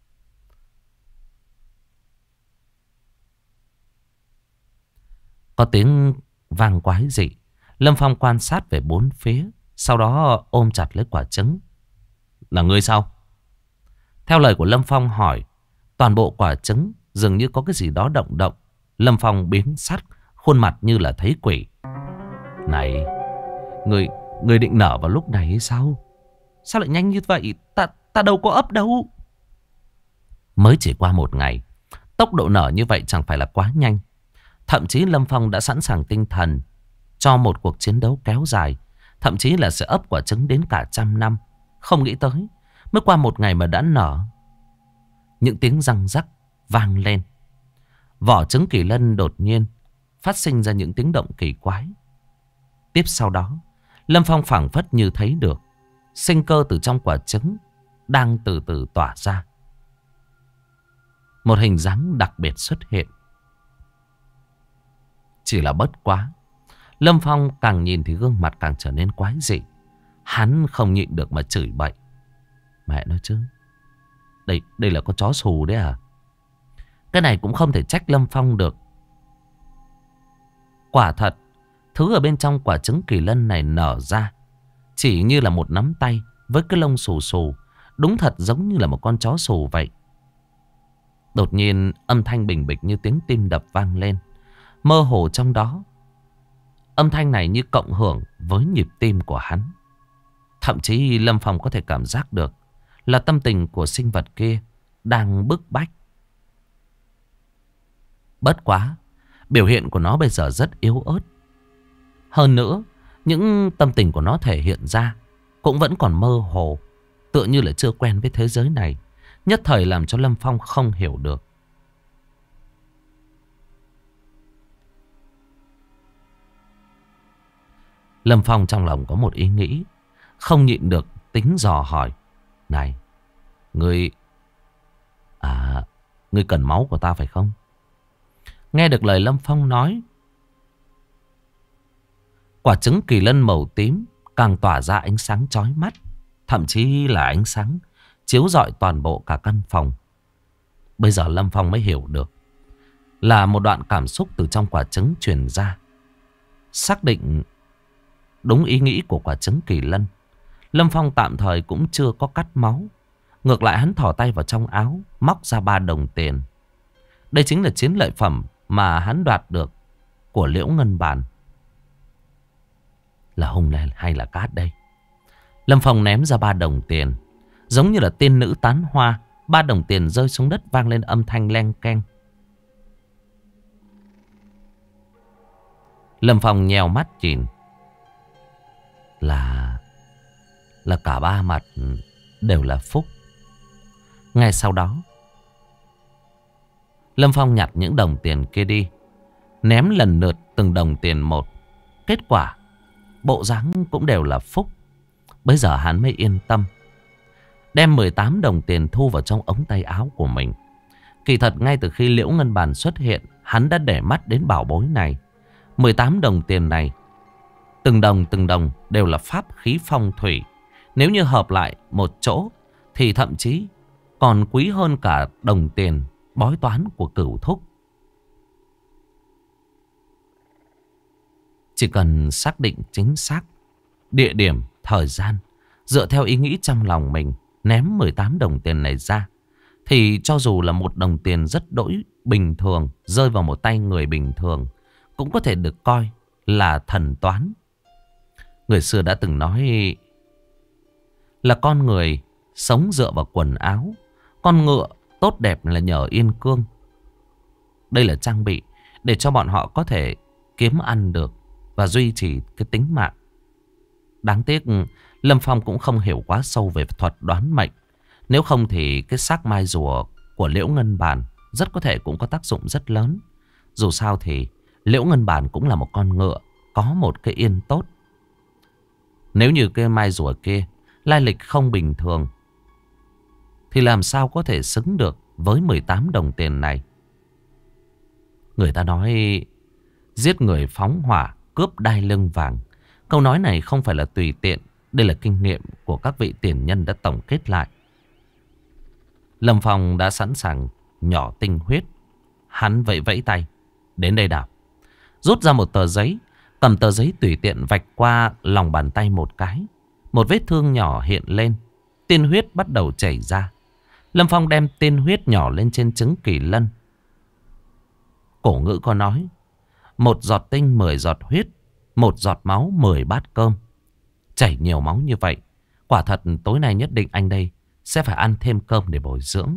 Có tiếng vang quái dị. Lâm Phong quan sát về bốn phía, sau đó ôm chặt lấy quả trứng. Là ngươi sao? Theo lời của Lâm Phong hỏi, toàn bộ quả trứng dường như có cái gì đó động động. Lâm Phong biến sắc, khuôn mặt như là thấy quỷ. Này, người định nở vào lúc này hay sao? Sao lại nhanh như vậy? Ta đâu có ấp đâu. Mới chỉ qua một ngày, tốc độ nở như vậy chẳng phải là quá nhanh. Thậm chí Lâm Phong đã sẵn sàng tinh thần cho một cuộc chiến đấu kéo dài, thậm chí là sẽ ấp quả trứng đến cả 100 năm. Không nghĩ tới mới qua một ngày mà đã nở. Những tiếng răng rắc vang lên. Vỏ trứng kỳ lân đột nhiên phát sinh ra những tiếng động kỳ quái. Tiếp sau đó, Lâm Phong phảng phất như thấy được sinh cơ từ trong quả trứng đang từ từ tỏa ra. Một hình dáng đặc biệt xuất hiện. Chỉ là bất quá, Lâm Phong càng nhìn thì gương mặt càng trở nên quái dị. Hắn không nhịn được mà chửi bậy. Mẹ nói chứ, đây là con chó xù đấy à? Cái này cũng không thể trách Lâm Phong được. Quả thật, thứ ở bên trong quả trứng kỳ lân này nở ra chỉ như là một nắm tay với cái lông xù xù. Đúng thật giống như là một con chó xù vậy. Đột nhiên âm thanh bình bịch như tiếng tim đập vang lên. Mơ hồ trong đó, Âm thanh này như cộng hưởng với nhịp tim của hắn. Thậm chí Lâm Phong có thể cảm giác được là tâm tình của sinh vật kia đang bức bách. Bất quá, biểu hiện của nó bây giờ rất yếu ớt. Hơn nữa, những tâm tình của nó thể hiện ra cũng vẫn còn mơ hồ, tựa như là chưa quen với thế giới này, nhất thời làm cho Lâm Phong không hiểu được. Lâm Phong trong lòng có một ý nghĩ, không nhịn được tính dò hỏi. Này, ngươi... ngươi cần máu của ta phải không? Nghe được lời Lâm Phong nói, quả trứng kỳ lân màu tím càng tỏa ra ánh sáng chói mắt, thậm chí là ánh sáng chiếu rọi toàn bộ cả căn phòng. Bây giờ Lâm Phong mới hiểu được là một đoạn cảm xúc từ trong quả trứng truyền ra. Xác định đúng ý nghĩ của quả trứng kỳ lân, Lâm Phong tạm thời cũng chưa có cắt máu. Ngược lại hắn thò tay vào trong áo, móc ra 3 đồng tiền. Đây chính là chiến lợi phẩm mà hắn đoạt được của Liễu Ngân Bàn. Là hung hay là cát đây? Lâm Phong ném ra 3 đồng tiền, giống như là tiên nữ tán hoa. 3 đồng tiền rơi xuống đất vang lên âm thanh leng keng. Lâm Phong nheo mắt nhìn. Là cả 3 mặt đều là phúc. Ngay sau đó, Lâm Phong nhặt những đồng tiền kia đi, ném lần lượt từng đồng tiền một. Kết quả, bộ dáng cũng đều là phúc. Bây giờ hắn mới yên tâm, đem 18 đồng tiền thu vào trong ống tay áo của mình. Kỳ thật ngay từ khi Liễu Ngân Bàn xuất hiện, hắn đã để mắt đến bảo bối này. 18 đồng tiền này, từng đồng đều là pháp khí phong thủy. Nếu như hợp lại một chỗ thì thậm chí còn quý hơn cả đồng tiền bói toán của Cửu Thúc. Chỉ cần xác định chính xác địa điểm, thời gian, dựa theo ý nghĩ trong lòng mình, ném 18 đồng tiền này ra, thì cho dù là một đồng tiền rất đỗi bình thường rơi vào một tay người bình thường, cũng có thể được coi là thần toán. Người xưa đã từng nói là con người sống dựa vào quần áo, con ngựa tốt đẹp là nhờ yên cương. Đây là trang bị để cho bọn họ có thể kiếm ăn được và duy trì cái tính mạng. Đáng tiếc Lâm Phong cũng không hiểu quá sâu về thuật đoán mệnh. Nếu không thì cái xác mai rùa của Liễu Ngân Bàn rất có thể cũng có tác dụng rất lớn. Dù sao thì Liễu Ngân Bàn cũng là một con ngựa, có một cái yên tốt. Nếu như cái mai rùa kia lai lịch không bình thường, thì làm sao có thể xứng được với 18 đồng tiền này. Người ta nói giết người phóng hỏa, cướp đai lưng vàng. Câu nói này không phải là tùy tiện. Đây là kinh nghiệm của các vị tiền nhân đã tổng kết lại. Lâm Phong đã sẵn sàng nhỏ tinh huyết. Hắn vẫy vẫy tay. Đến đây nào. Rút ra một tờ giấy. Cầm tờ giấy tùy tiện vạch qua lòng bàn tay một cái. Một vết thương nhỏ hiện lên. Tiên huyết bắt đầu chảy ra. Lâm Phong đem tiên huyết nhỏ lên trên trứng kỳ lân. Cổ ngữ có nói: 1 giọt tinh 10 giọt huyết, 1 giọt máu 10 bát cơm. Chảy nhiều máu như vậy, quả thật tối nay nhất định anh đây sẽ phải ăn thêm cơm để bồi dưỡng.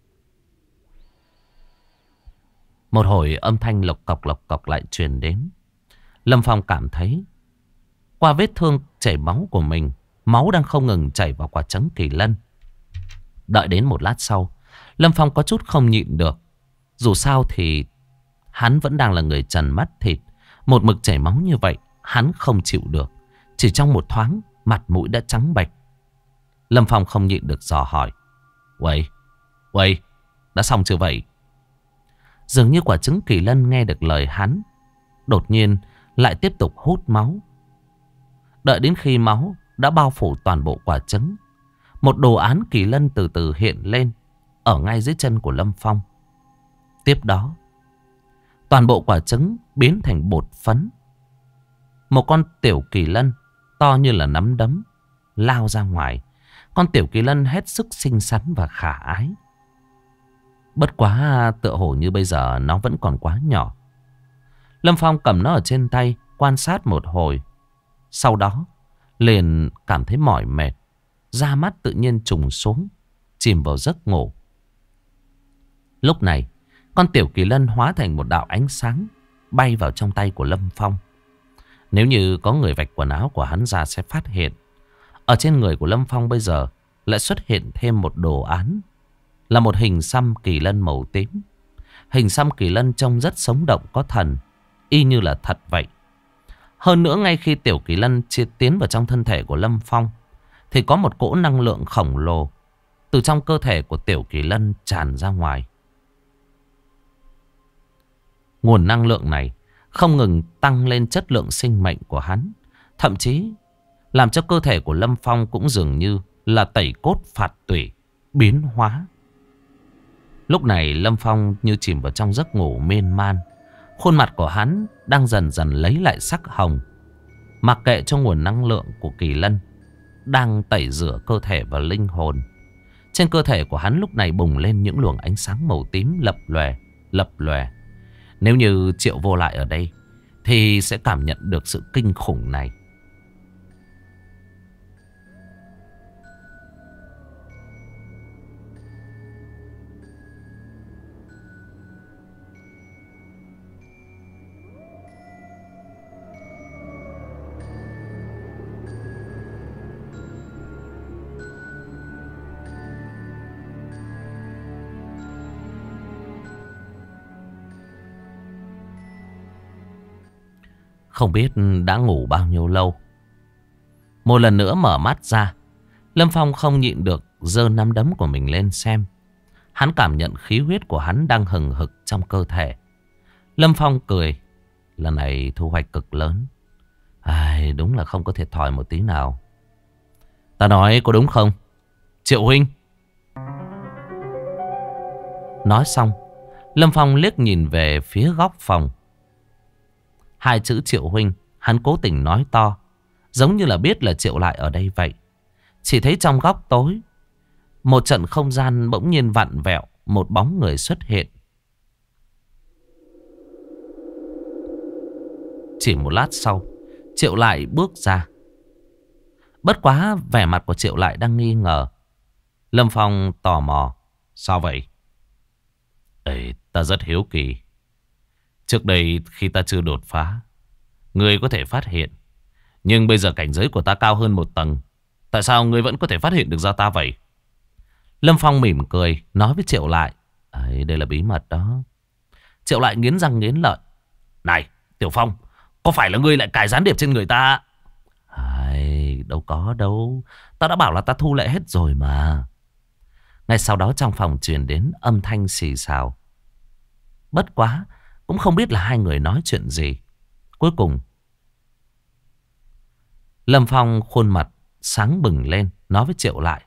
Một hồi âm thanh lộc cọc lại truyền đến. Lâm Phong cảm thấy qua vết thương chảy máu của mình, máu đang không ngừng chảy vào quả trứng kỳ lân. Đợi đến một lát sau, Lâm Phong có chút không nhịn được. Dù sao thì hắn vẫn đang là người trần mắt thịt. Một mực chảy máu như vậy, hắn không chịu được. Chỉ trong một thoáng, mặt mũi đã trắng bệch. Lâm Phong không nhịn được dò hỏi: Uầy, đã xong chưa vậy? Dường như quả trứng kỳ lân nghe được lời hắn, đột nhiên lại tiếp tục hút máu. Đợi đến khi máu đã bao phủ toàn bộ quả trứng, một đồ án kỳ lân từ từ hiện lên ở ngay dưới chân của Lâm Phong. Tiếp đó, toàn bộ quả trứng biến thành bột phấn. Một con tiểu kỳ lân to như là nắm đấm lao ra ngoài. Con tiểu kỳ lân hết sức xinh xắn và khả ái. Bất quá tựa hồ như bây giờ nó vẫn còn quá nhỏ. Lâm Phong cầm nó ở trên tay, quan sát một hồi. Sau đó liền cảm thấy mỏi mệt, da mắt tự nhiên trùng xuống, chìm vào giấc ngủ. Lúc này con tiểu kỳ lân hóa thành một đạo ánh sáng bay vào trong tay của Lâm Phong. Nếu như có người vạch quần áo của hắn ra sẽ phát hiện ở trên người của Lâm Phong bây giờ lại xuất hiện thêm một đồ án, là một hình xăm kỳ lân màu tím. Hình xăm kỳ lân trông rất sống động có thần, y như là thật vậy. Hơn nữa ngay khi tiểu kỳ lân tiến vào trong thân thể của Lâm Phong thì có một cỗ năng lượng khổng lồ từ trong cơ thể của tiểu kỳ lân tràn ra ngoài. Nguồn năng lượng này không ngừng tăng lên chất lượng sinh mệnh của hắn, thậm chí làm cho cơ thể của Lâm Phong cũng dường như là tẩy cốt phạt tủy, biến hóa. Lúc này Lâm Phong như chìm vào trong giấc ngủ miên man. Khuôn mặt của hắn đang dần dần lấy lại sắc hồng, mặc kệ cho nguồn năng lượng của kỳ lân đang tẩy rửa cơ thể và linh hồn. Trên cơ thể của hắn lúc này bùng lên những luồng ánh sáng màu tím lập lòe, lập lòe. Nếu như Triệu Vô Lại ở đây thì sẽ cảm nhận được sự kinh khủng này. Không biết đã ngủ bao nhiêu lâu. Một lần nữa mở mắt ra, Lâm Phong không nhịn được giơ nắm đấm của mình lên xem. Hắn cảm nhận khí huyết của hắn đang hừng hực trong cơ thể. Lâm Phong cười. Lần này thu hoạch cực lớn. Ai, đúng là không có thiệt thòi một tí nào. Ta nói có đúng không, Triệu huynh? Nói xong, Lâm Phong liếc nhìn về phía góc phòng. Hai chữ Triệu huynh hắn cố tình nói to, giống như là biết là Triệu Lại ở đây vậy. Chỉ thấy trong góc tối, một trận không gian bỗng nhiên vặn vẹo, một bóng người xuất hiện. Chỉ một lát sau, Triệu Lại bước ra. Bất quá vẻ mặt của Triệu Lại đang nghi ngờ. Lâm Phong tò mò. Sao vậy? Ê, ta rất hiếu kỳ. Trước đây khi ta chưa đột phá, ngươi có thể phát hiện. Nhưng bây giờ cảnh giới của ta cao hơn một tầng. Tại sao ngươi vẫn có thể phát hiện được ra ta vậy? Lâm Phong mỉm cười, nói với Triệu Lại. Đây là bí mật đó. Triệu Lại nghiến răng nghiến lợi. Này, Tiểu Phong, có phải là ngươi lại cài gián điệp trên người ta? Đâu có đâu. Ta đã bảo là ta thu lại hết rồi mà. Ngay sau đó trong phòng truyền đến âm thanh xì xào. Bất quá, cũng không biết là hai người nói chuyện gì. Cuối cùng, Lâm Phong khuôn mặt sáng bừng lên, nói với Triệu Lại.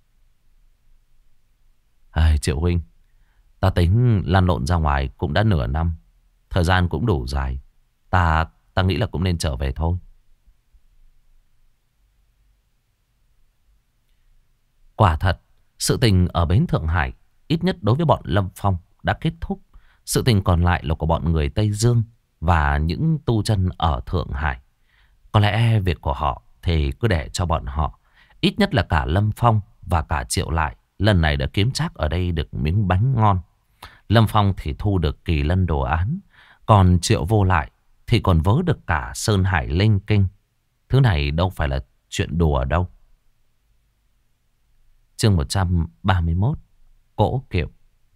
Triệu huynh, ta tính lăn lộn ra ngoài cũng đã nửa năm. Thời gian cũng đủ dài. Ta nghĩ là cũng nên trở về thôi. Quả thật, sự tình ở bến Thượng Hải, ít nhất đối với bọn Lâm Phong, đã kết thúc. Sự tình còn lại là của bọn người Tây Dương và những tu chân ở Thượng Hải. Có lẽ việc của họ thì cứ để cho bọn họ. Ít nhất là cả Lâm Phong và cả Triệu Lại lần này đã kiếm trác ở đây được miếng bánh ngon. Lâm Phong thì thu được kỳ lân đồ án, còn Triệu Vô Lại thì còn vớ được cả Sơn Hải Linh Kinh. Thứ này đâu phải là chuyện đùa đâu. Chương 131, Cỗ Kiệu.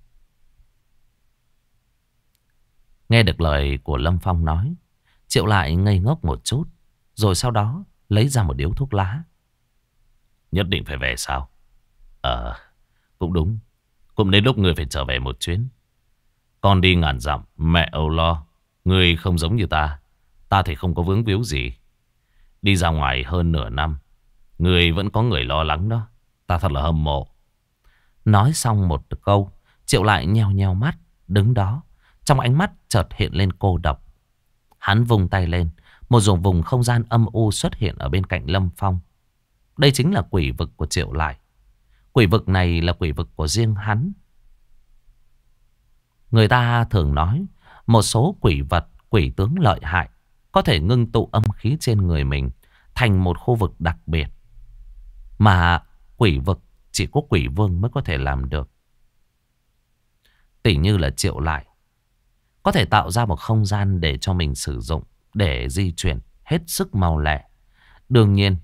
Nghe được lời của Lâm Phong nói, Triệu Lại ngây ngốc một chút, rồi sau đó lấy ra một điếu thuốc lá. Nhất định phải về sao? Cũng đúng. Cũng đến lúc người phải trở về một chuyến. Con đi ngàn dặm, mẹ âu lo. Người không giống như ta. Ta thì không có vướng víu gì. Đi ra ngoài hơn nửa năm, người vẫn có người lo lắng đó. Ta thật là hâm mộ. Nói xong một câu, Triệu Lại nheo nheo mắt, đứng đó. Trong ánh mắt chợt hiện lên cô độc. Hắn vung tay lên, một vùng không gian âm u xuất hiện ở bên cạnh Lâm Phong. Đây chính là quỷ vực của Triệu Lại. Quỷ vực này là quỷ vực của riêng hắn. Người ta thường nói một số quỷ vật, quỷ tướng lợi hại có thể ngưng tụ âm khí trên người mình thành một khu vực đặc biệt mà quỷ vực chỉ có quỷ vương mới có thể làm được. Tỉ như là Triệu Lại có thể tạo ra một không gian để cho mình sử dụng để di chuyển hết sức mau lẹ. Đương nhiên,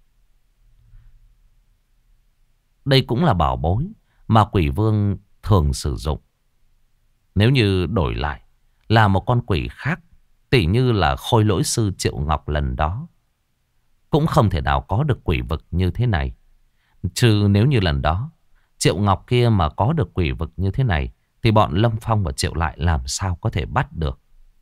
đây cũng là bảo bối mà quỷ vương thường sử dụng. Nếu như đổi lại là một con quỷ khác, tỉ như là Khôi Lỗi Sư Triệu Ngọc lần đó, cũng không thể nào có được quỷ vực như thế này. Chứ nếu như lần đó Triệu Ngọc kia mà có được quỷ vực như thế này thì bọn Lâm Phong và Triệu Lại làm sao có thể bắt được.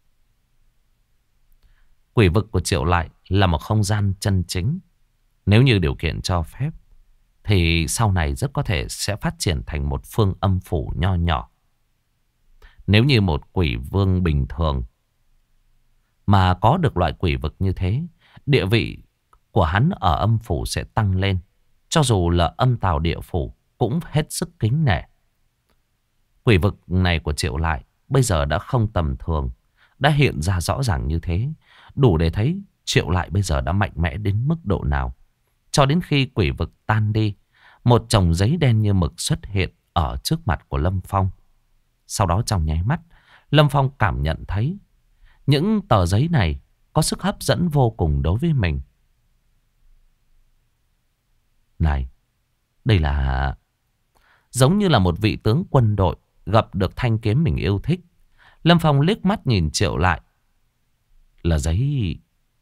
Quỷ vực của Triệu Lại là một không gian chân chính. Nếu như điều kiện cho phép thì sau này rất có thể sẽ phát triển thành một phương âm phủ nho nhỏ. Nếu như một quỷ vương bình thường mà có được loại quỷ vực như thế, địa vị của hắn ở âm phủ sẽ tăng lên. Cho dù là âm tào địa phủ cũng hết sức kính nể. Quỷ vực này của Triệu Lại bây giờ đã không tầm thường, đã hiện ra rõ ràng như thế, đủ để thấy Triệu Lại bây giờ đã mạnh mẽ đến mức độ nào. Cho đến khi quỷ vực tan đi, một chồng giấy đen như mực xuất hiện ở trước mặt của Lâm Phong. Sau đó trong nháy mắt, Lâm Phong cảm nhận thấy những tờ giấy này có sức hấp dẫn vô cùng đối với mình. Này, đây là giống như là một vị tướng quân đội gặp được thanh kiếm mình yêu thích. Lâm Phong liếc mắt nhìn Triệu Lại. Là giấy...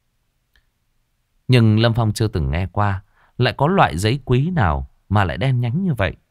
Nhưng Lâm Phong chưa từng nghe qua lại có loại giấy quý nào mà lại đen nhánh như vậy.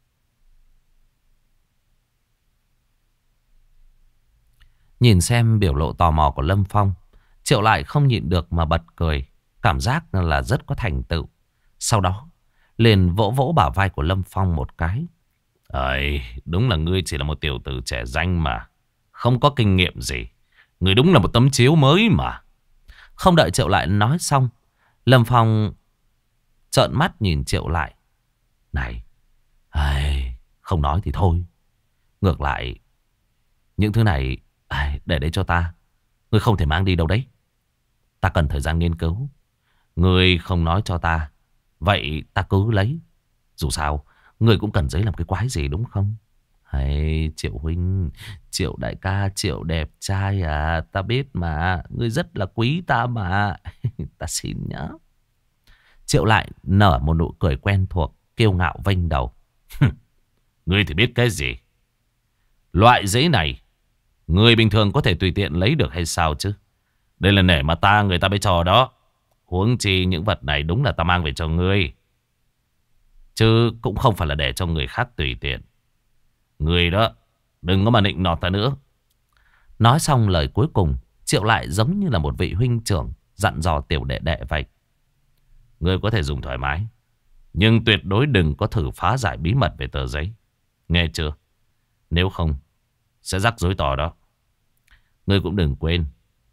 Nhìn xem biểu lộ tò mò của Lâm Phong, Triệu Lại không nhịn được mà bật cười, cảm giác là rất có thành tựu. Sau đó liền vỗ vỗ bả vai của Lâm Phong một cái. Ơi, đúng là ngươi chỉ là một tiểu tử trẻ danh mà, không có kinh nghiệm gì. Ngươi đúng là một tấm chiếu mới mà. Không đợi Triệu Lại nói xong, Lâm Phong trợn mắt nhìn Triệu Lại. Này, không nói thì thôi. Ngược lại, những thứ này để đấy cho ta. Ngươi không thể mang đi đâu đấy. Ta cần thời gian nghiên cứu. Ngươi không nói cho ta, vậy ta cứ lấy. Dù sao, ngươi cũng cần giấy làm cái quái gì đúng không? Triệu huynh, Triệu đại ca, Triệu đẹp trai à. Ta biết mà, ngươi rất là quý ta mà. Ta xin nhá. Triệu Lại nở một nụ cười quen thuộc, kiêu ngạo vênh đầu. Ngươi thì biết cái gì? Loại giấy này người bình thường có thể tùy tiện lấy được hay sao chứ? Đây là nể mà người ta mới cho đó. Huống chi những vật này đúng là ta mang về cho ngươi, chứ cũng không phải là để cho người khác tùy tiện. Ngươi đó, đừng có mà nịnh nọt ta nữa. Nói xong lời cuối cùng, Triệu Lại giống như là một vị huynh trưởng dặn dò tiểu đệ đệ vậy. Ngươi có thể dùng thoải mái, nhưng tuyệt đối đừng có thử phá giải bí mật về tờ giấy. Nghe chưa? Nếu không sẽ rắc rối to đó. Ngươi cũng đừng quên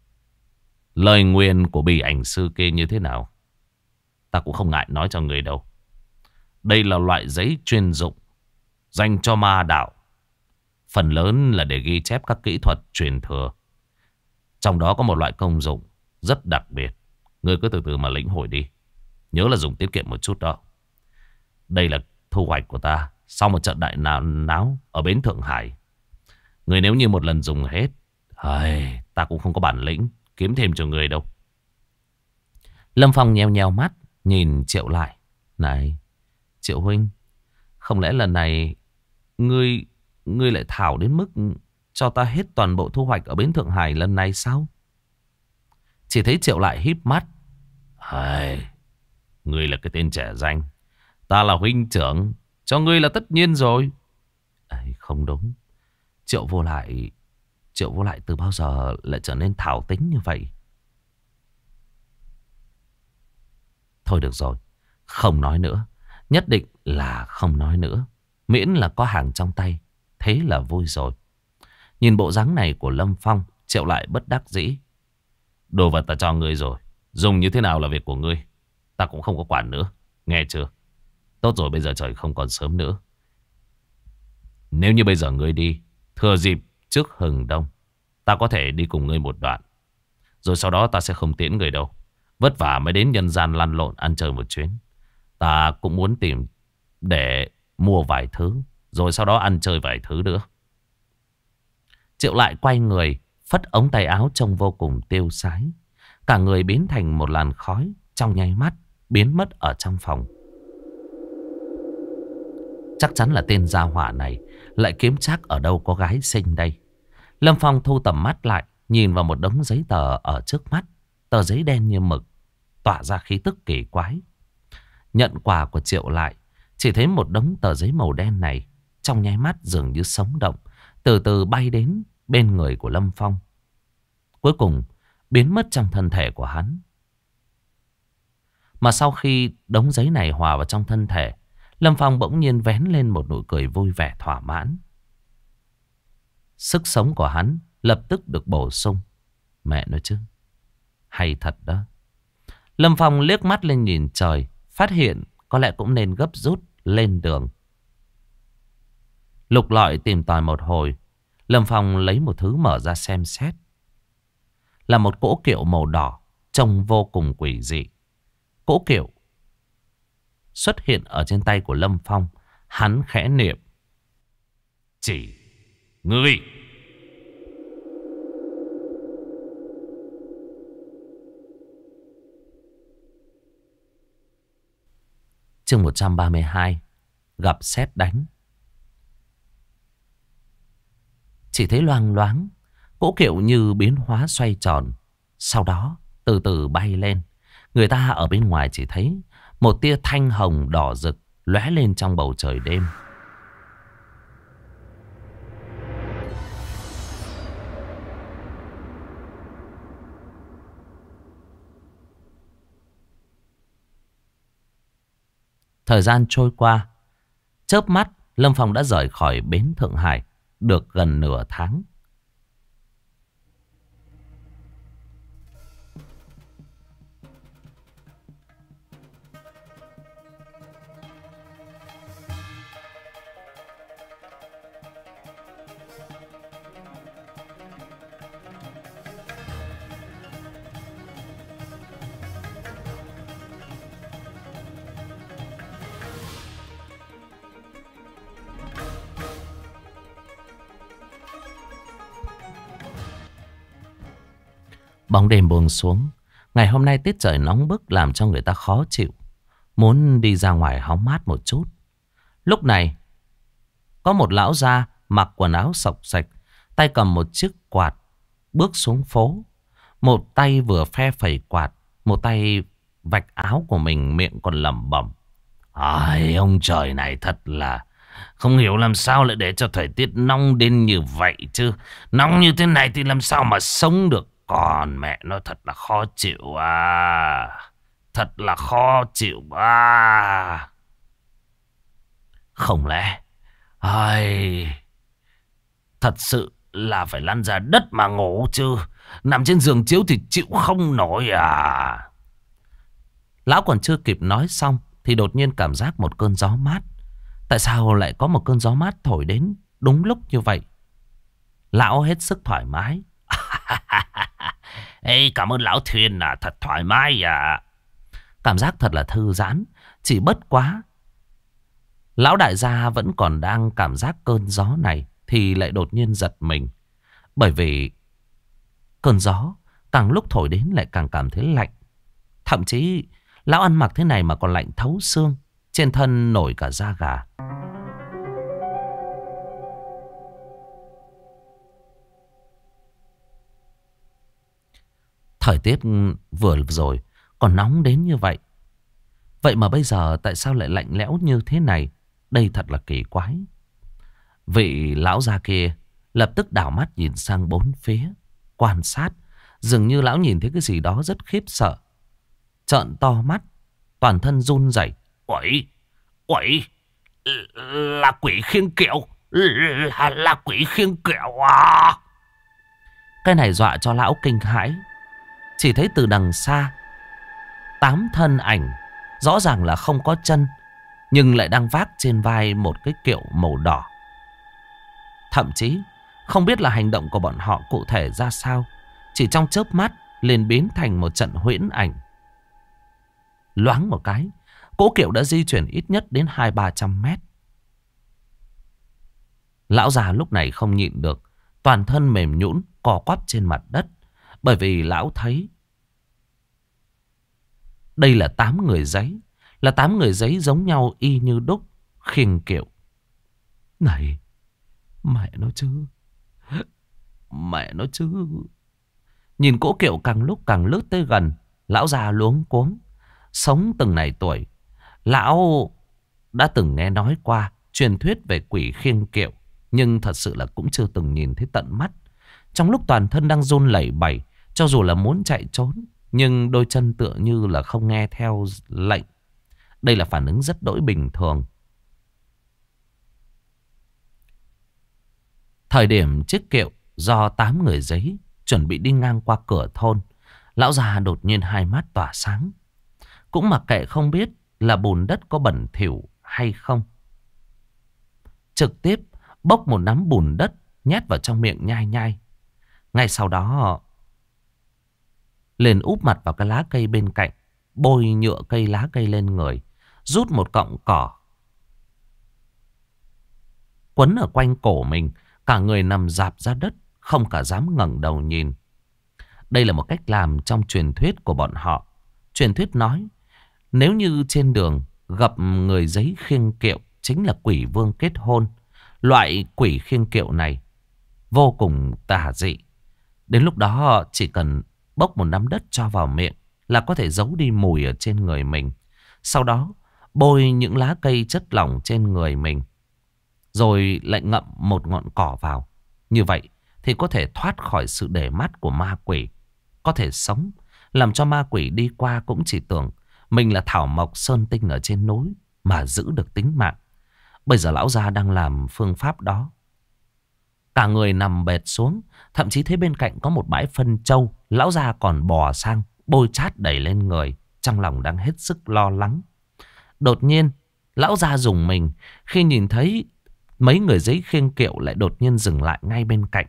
lời nguyền của bì ảnh sư kia như thế nào. Ta cũng không ngại nói cho người đâu. Đây là loại giấy chuyên dụng dành cho ma đạo. Phần lớn là để ghi chép các kỹ thuật truyền thừa. Trong đó có một loại công dụng rất đặc biệt. Ngươi cứ từ từ mà lĩnh hội đi. Nhớ là dùng tiết kiệm một chút đó. Đây là thu hoạch của ta sau một trận đại náo ở bến Thượng Hải. Người nếu như một lần dùng hết, ta cũng không có bản lĩnh kiếm thêm cho người đâu. Lâm Phong nheo nheo mắt nhìn Triệu Lại. Này Triệu huynh, không lẽ lần này Ngươi lại thảo đến mức cho ta hết toàn bộ thu hoạch ở bến Thượng Hải lần này sao? Chỉ thấy Triệu Lại híp mắt. Ngươi là cái tên trẻ danh, ta là huynh trưởng, cho ngươi là tất nhiên rồi. Không đúng. Triệu vô lại từ bao giờ lại trở nên thảo tính như vậy? Thôi được rồi, không nói nữa. Nhất định là không nói nữa. Miễn là có hàng trong tay, thế là vui rồi. Nhìn bộ dáng này của Lâm Phong, Triệu Lại bất đắc dĩ. Đồ vật ta cho ngươi rồi, dùng như thế nào là việc của ngươi. Ta cũng không có quản nữa, nghe chưa? Tốt rồi, bây giờ trời không còn sớm nữa. Nếu như bây giờ ngươi đi, thừa dịp trước hừng đông, ta có thể đi cùng ngươi một đoạn. Rồi sau đó ta sẽ không tiễn người đâu. Vất vả mới đến nhân gian lăn lộn ăn chơi một chuyến. Ta cũng muốn tìm để mua vài thứ. Rồi sau đó ăn chơi vài thứ nữa. Triệu lại quay người, phất ống tay áo trông vô cùng tiêu sái. Cả người biến thành một làn khói, trong nháy mắt biến mất ở trong phòng. Chắc chắn là tên gia hỏa này lại kiếm trác ở đâu có gái xinh đây. Lâm Phong thu tầm mắt lại, nhìn vào một đống giấy tờ ở trước mắt. Tờ giấy đen như mực, tỏa ra khí tức kỳ quái. Nhận quà của Triệu lại, chỉ thấy một đống tờ giấy màu đen này trong nháy mắt dường như sống động, từ từ bay đến bên người của Lâm Phong. Cuối cùng biến mất trong thân thể của hắn. Mà sau khi đống giấy này hòa vào trong thân thể, Lâm Phong bỗng nhiên vén lên một nụ cười vui vẻ thỏa mãn. Sức sống của hắn lập tức được bổ sung. Mẹ nói chứ, hay thật đó. Lâm Phong liếc mắt lên nhìn trời, phát hiện có lẽ cũng nên gấp rút lên đường. Lục lọi tìm tòi một hồi, Lâm Phong lấy một thứ mở ra xem xét. Là một cỗ kiệu màu đỏ, trông vô cùng quỷ dị. Cỗ kiệu xuất hiện ở trên tay của Lâm Phong. Hắn khẽ niệm: chỉ ngươi. Chương 132. Gặp sét đánh. Chỉ thấy loang loáng, cỗ kiệu như biến hóa xoay tròn, sau đó từ từ bay lên. Người ta ở bên ngoài chỉ thấy một tia thanh hồng đỏ rực lóe lên trong bầu trời đêm. Thời gian trôi qua, chớp mắt Lâm Phong đã rời khỏi bến Thượng Hải được gần nửa tháng. Bóng đêm buông xuống. Ngày hôm nay tiết trời nóng bức làm cho người ta khó chịu, muốn đi ra ngoài hóng mát một chút. Lúc này có một lão già mặc quần áo xộc xệch, tay cầm một chiếc quạt bước xuống phố. Một tay vừa phe phẩy quạt, một tay vạch áo của mình, miệng còn lẩm bẩm: ai, ông trời này thật là không hiểu làm sao lại để cho thời tiết nóng đến như vậy chứ. Nóng như thế này thì làm sao mà sống được. Còn mẹ nó thật là khó chịu à. Thật là khó chịu à. Không lẽ ai, thật sự là phải lăn ra đất mà ngủ chứ. Nằm trên giường chiếu thì chịu không nổi à. Lão còn chưa kịp nói xong thì đột nhiên cảm giác một cơn gió mát. Tại sao lại có một cơn gió mát thổi đến đúng lúc như vậy? Lão hết sức thoải mái. Ê, cảm ơn lão Thuyền à, thật thoải mái à. Cảm giác thật là thư giãn. Chỉ bất quá, lão đại gia vẫn còn đang cảm giác cơn gió này thì lại đột nhiên giật mình. Bởi vì cơn gió càng lúc thổi đến lại càng cảm thấy lạnh. Thậm chí lão ăn mặc thế này mà còn lạnh thấu xương, trên thân nổi cả da gà. Thời tiết vừa rồi còn nóng đến như vậy, vậy mà bây giờ tại sao lại lạnh lẽo như thế này? Đây thật là kỳ quái. Vị lão già kia lập tức đảo mắt nhìn sang bốn phía, quan sát. Dường như lão nhìn thấy cái gì đó rất khiếp sợ, trợn to mắt, toàn thân run rẩy. Quỷ, quỷ, là quỷ khiêng kiệu, là quỷ khiêng kiệu à. Cái này dọa cho lão kinh hãi. Chỉ thấy từ đằng xa 8 thân ảnh, rõ ràng là không có chân, nhưng lại đang vác trên vai một cái kiệu màu đỏ. Thậm chí không biết là hành động của bọn họ cụ thể ra sao. Chỉ trong chớp mắt liền biến thành một trận huyễn ảnh. Loáng một cái, cỗ kiệu đã di chuyển ít nhất đến 200-300 mét. Lão già lúc này không nhịn được, toàn thân mềm nhũn co quắp trên mặt đất. Bởi vì lão thấy đây là 8 người giấy. Là 8 người giấy giống nhau y như đúc, khiêng kiệu. Này, mẹ nó chứ. Mẹ nó chứ. Nhìn cỗ kiệu càng lúc càng lướt tới gần, lão già luống cuống. Sống từng này tuổi, lão đã từng nghe nói qua truyền thuyết về quỷ khiêng kiệu, nhưng thật sự là cũng chưa từng nhìn thấy tận mắt. Trong lúc toàn thân đang run lẩy bẩy, cho dù là muốn chạy trốn, nhưng đôi chân tựa như là không nghe theo lệnh. Đây là phản ứng rất đỗi bình thường. Thời điểm chiếc kiệu do 8 người giấy chuẩn bị đi ngang qua cửa thôn, lão già đột nhiên hai mắt tỏa sáng. Cũng mặc kệ không biết là bùn đất có bẩn thỉu hay không, trực tiếp bốc một nắm bùn đất nhét vào trong miệng nhai nhai. Ngay sau đó liền úp mặt vào cái lá cây bên cạnh, bôi nhựa cây lá cây lên người, rút một cọng cỏ quấn ở quanh cổ mình. Cả người nằm rạp ra đất, không cả dám ngẩng đầu nhìn. Đây là một cách làm trong truyền thuyết của bọn họ. Truyền thuyết nói, nếu như trên đường gặp người giấy khiêng kiệu, chính là quỷ vương kết hôn. Loại quỷ khiêng kiệu này vô cùng tà dị. Đến lúc đó chỉ cần bốc một nắm đất cho vào miệng là có thể giấu đi mùi ở trên người mình. Sau đó bôi những lá cây chất lỏng trên người mình, rồi lại ngậm một ngọn cỏ vào. Như vậy thì có thể thoát khỏi sự để mắt của ma quỷ, có thể sống, làm cho ma quỷ đi qua cũng chỉ tưởng mình là thảo mộc sơn tinh ở trên núi mà giữ được tính mạng. Bây giờ lão già đang làm phương pháp đó. Cả người nằm bệt xuống, thậm chí thấy bên cạnh có một bãi phân trâu. Lão già còn bò sang bôi chát đẩy lên người, trong lòng đang hết sức lo lắng. Đột nhiên lão già rùng mình khi nhìn thấy mấy người giấy khiêng kiệu lại đột nhiên dừng lại ngay bên cạnh.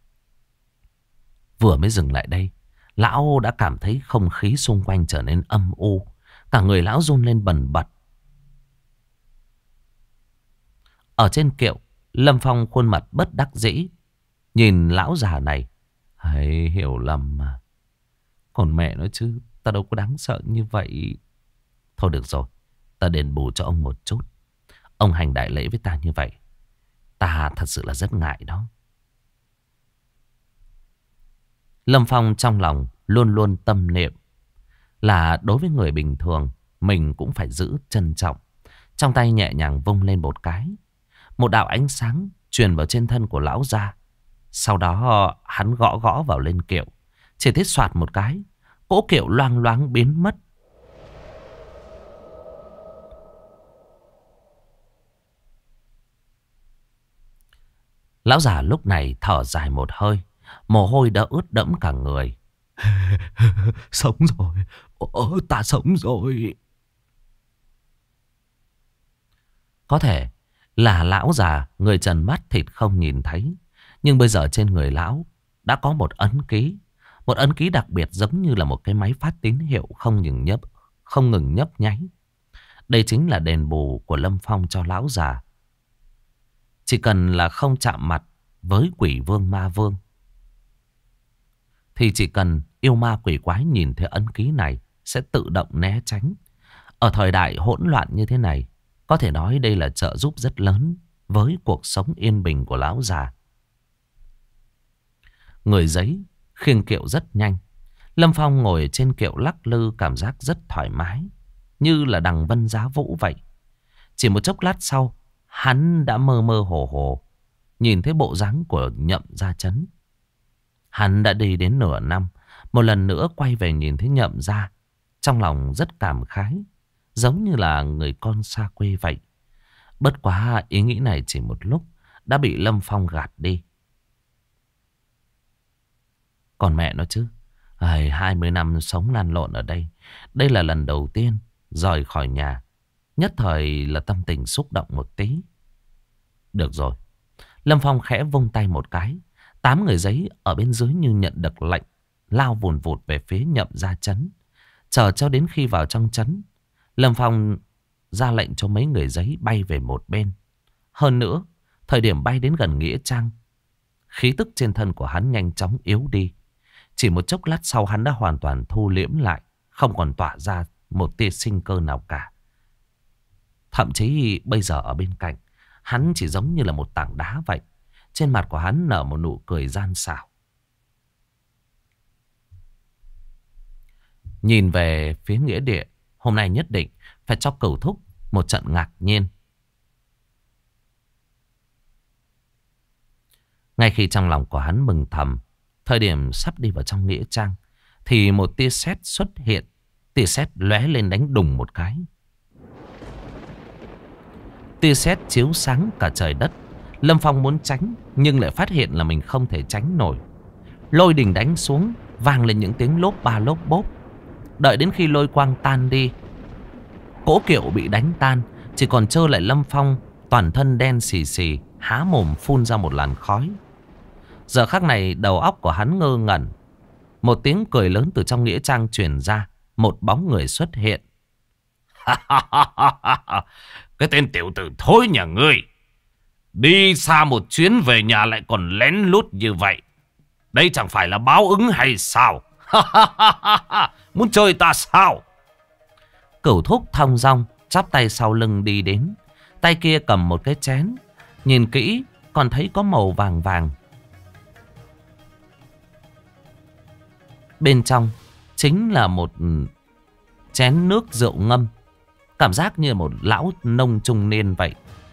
Vừa mới dừng lại đây, lão đã cảm thấy không khí xung quanh trở nên âm u. Cả người lão run lên bần bật. Ở trên kiệu, Lâm Phong khuôn mặt bất đắc dĩ, nhìn lão già này. Hãy hiểu lầm mà. Còn mẹ nó chứ, ta đâu có đáng sợ như vậy. Thôi được rồi, ta đền bù cho ông một chút. Ông hành đại lễ với ta như vậy, ta thật sự là rất ngại đó. Lâm Phong trong lòng luôn luôn tâm niệm là đối với người bình thường mình cũng phải giữ trân trọng. Trong tay nhẹ nhàng vung lên một cái, một đạo ánh sáng truyền vào trên thân của lão già. Sau đó hắn gõ gõ vào lên kiệu. Chỉ thấy soạt một cái, cỗ kiệu loang loáng biến mất. Lão già lúc này thở dài một hơi, mồ hôi đã ướt đẫm cả người. Sống rồi, ta sống rồi. Có thể là lão già người trần mắt thịt không nhìn thấy, nhưng bây giờ trên người lão đã có một ấn ký. Một ấn ký đặc biệt giống như là một cái máy phát tín hiệu không ngừng nhấp nháy. Đây chính là đền bù của Lâm Phong cho lão già. Chỉ cần là không chạm mặt với quỷ vương ma vương, thì chỉ cần yêu ma quỷ quái nhìn thấy ấn ký này sẽ tự động né tránh. Ở thời đại hỗn loạn như thế này, có thể nói đây là trợ giúp rất lớn với cuộc sống yên bình của lão già. Người giấy khiêng kiệu rất nhanh. Lâm Phong ngồi trên kiệu lắc lư, cảm giác rất thoải mái, như là đằng vân giá vũ vậy. Chỉ một chốc lát sau, hắn đã mơ mơ hồ hồ nhìn thấy bộ dáng của Nhậm Gia Trấn. Hắn đã đi đến nửa năm, một lần nữa quay về nhìn thấy Nhậm Gia, trong lòng rất cảm khái, giống như là người con xa quê vậy. Bất quá ý nghĩ này chỉ một lúc đã bị Lâm Phong gạt đi. Còn mẹ nó chứ, 20 năm sống lăn lộn ở đây, đây là lần đầu tiên rời khỏi nhà. Nhất thời là tâm tình xúc động một tí. Được rồi, Lâm Phong khẽ vung tay một cái. 8 người giấy ở bên dưới như nhận được lệnh, lao vùn vụt về phía Nhậm Gia trấn. Chờ cho đến khi vào trong trấn, Lâm Phong ra lệnh cho mấy người giấy bay về một bên. Hơn nữa, thời điểm bay đến gần nghĩa trang, khí tức trên thân của hắn nhanh chóng yếu đi. Chỉ một chốc lát sau hắn đã hoàn toàn thu liễm lại, không còn tỏa ra một tia sinh cơ nào cả. Thậm chí bây giờ ở bên cạnh, hắn chỉ giống như là một tảng đá vậy. Trên mặt của hắn nở một nụ cười gian xảo. Nhìn về phía nghĩa địa, hôm nay nhất định phải cho Cửu Thúc một trận ngạc nhiên. Ngay khi trong lòng của hắn mừng thầm, thời điểm sắp đi vào trong nghĩa trang, thì một tia sét xuất hiện. Tia sét lóe lên đánh đùng một cái. Tia sét chiếu sáng cả trời đất. Lâm Phong muốn tránh, nhưng lại phát hiện là mình không thể tránh nổi. Lôi đình đánh xuống, vang lên những tiếng lốp ba lốp bốp. Đợi đến khi lôi quang tan đi, cỗ kiệu bị đánh tan, chỉ còn trơ lại Lâm Phong, toàn thân đen xì xì, há mồm phun ra một làn khói. Giờ khắc này đầu óc của hắn ngơ ngẩn. Một tiếng cười lớn từ trong nghĩa trang truyền ra. Một bóng người xuất hiện. Cái tên tiểu tử thối nhà ngươi, đi xa một chuyến về nhà lại còn lén lút như vậy. Đây chẳng phải là báo ứng hay sao? Muốn chơi ta sao? Cửu Thúc thong dong chắp tay sau lưng đi đến. Tay kia cầm một cái chén. Nhìn kỹ còn thấy có màu vàng vàng. Bên trong chính là một chén nước rượu ngâm. Cảm giác như một lão nông trung niên vậy.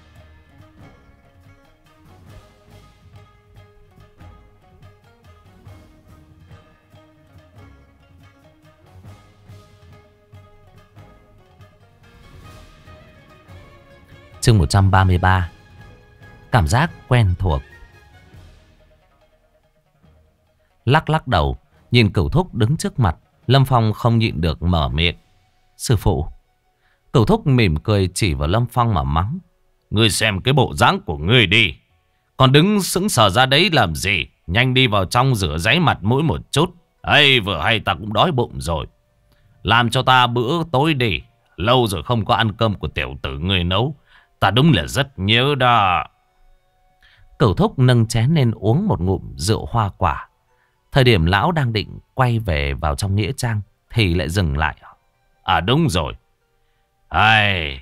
Chương 133. Cảm giác quen thuộc. Lắc lắc đầu, nhìn Cửu Thúc đứng trước mặt, Lâm Phong không nhịn được mở miệng. Sư phụ. Cửu Thúc mỉm cười chỉ vào Lâm Phong mà mắng. Ngươi xem cái bộ dáng của ngươi đi. Còn đứng sững sờ ra đấy làm gì? Nhanh đi vào trong rửa ráy mặt mũi một chút. Ây, vừa hay ta cũng đói bụng rồi. Làm cho ta bữa tối đi. Lâu rồi không có ăn cơm của tiểu tử ngươi nấu. Ta đúng là rất nhớ đó. Cửu Thúc nâng chén lên uống một ngụm rượu hoa quả. Thời điểm lão đang định quay về vào trong nghĩa trang thì lại dừng lại. À đúng rồi. Ai...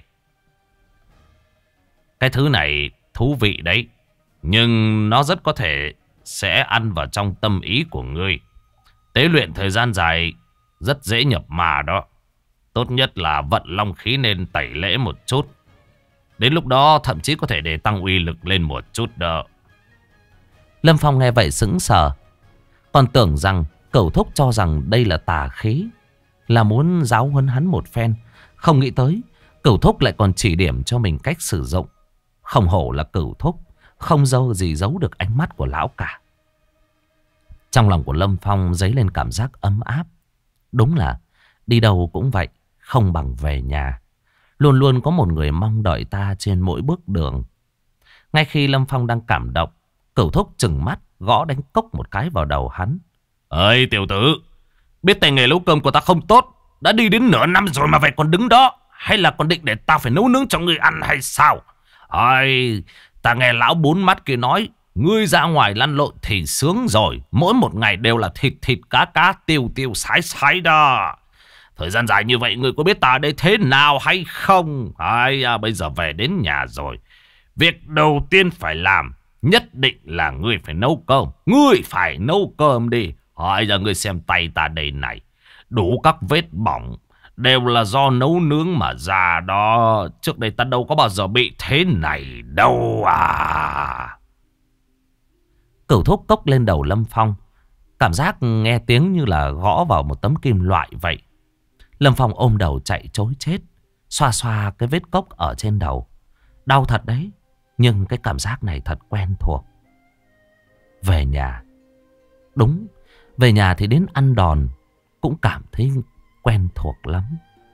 Cái thứ này thú vị đấy. Nhưng nó rất có thể sẽ ăn vào trong tâm ý của ngươi. Tế luyện thời gian dài rất dễ nhập mà đó. Tốt nhất là vận long khí nên tẩy lễ một chút. Đến lúc đó thậm chí có thể để tăng uy lực lên một chút đó. Lâm Phong nghe vậy sững sờ. Còn tưởng rằng Cửu Thúc cho rằng đây là tà khí, là muốn giáo huấn hắn một phen. Không nghĩ tới Cửu Thúc lại còn chỉ điểm cho mình cách sử dụng. Không hổ là Cửu Thúc, không dâu gì giấu được ánh mắt của lão cả. Trong lòng của Lâm Phong dấy lên cảm giác ấm áp. Đúng là đi đâu cũng vậy, không bằng về nhà. Luôn luôn có một người mong đợi ta trên mỗi bước đường. Ngay khi Lâm Phong đang cảm động, Cửu Thúc trừng mắt gõ đánh cốc một cái vào đầu hắn. Ơi tiểu tử, biết tay nghề nấu cơm của ta không tốt, đã đi đến nửa năm rồi mà vậy còn đứng đó. Hay là còn định để ta phải nấu nướng cho ngươi ăn hay sao? Ơi, ta nghe lão bốn mắt kia nói, ngươi ra ngoài lăn lộn thì sướng rồi. Mỗi một ngày đều là thịt thịt cá cá tiêu tiêu sái sái đó. Thời gian dài như vậy ngươi có biết ta ở đây thế nào hay không? Bây giờ về đến nhà rồi. Việc đầu tiên phải làm nhất định là ngươi phải nấu cơm. Ngươi phải nấu cơm đi. Giờ ngươi xem tay ta đây này. Đủ các vết bỏng. Đều là do nấu nướng mà ra đó. Trước đây ta đâu có bao giờ bị thế này đâu à. Cửu Thúc cốc lên đầu Lâm Phong. Cảm giác nghe tiếng như là gõ vào một tấm kim loại vậy. Lâm Phong ôm đầu chạy trối chết. Xoa xoa cái vết cốc ở trên đầu. Đau thật đấy. Nhưng cái cảm giác này thật quen thuộc. Về nhà. Đúng. Về nhà thì đến ăn đòn cũng cảm thấy quen thuộc lắm.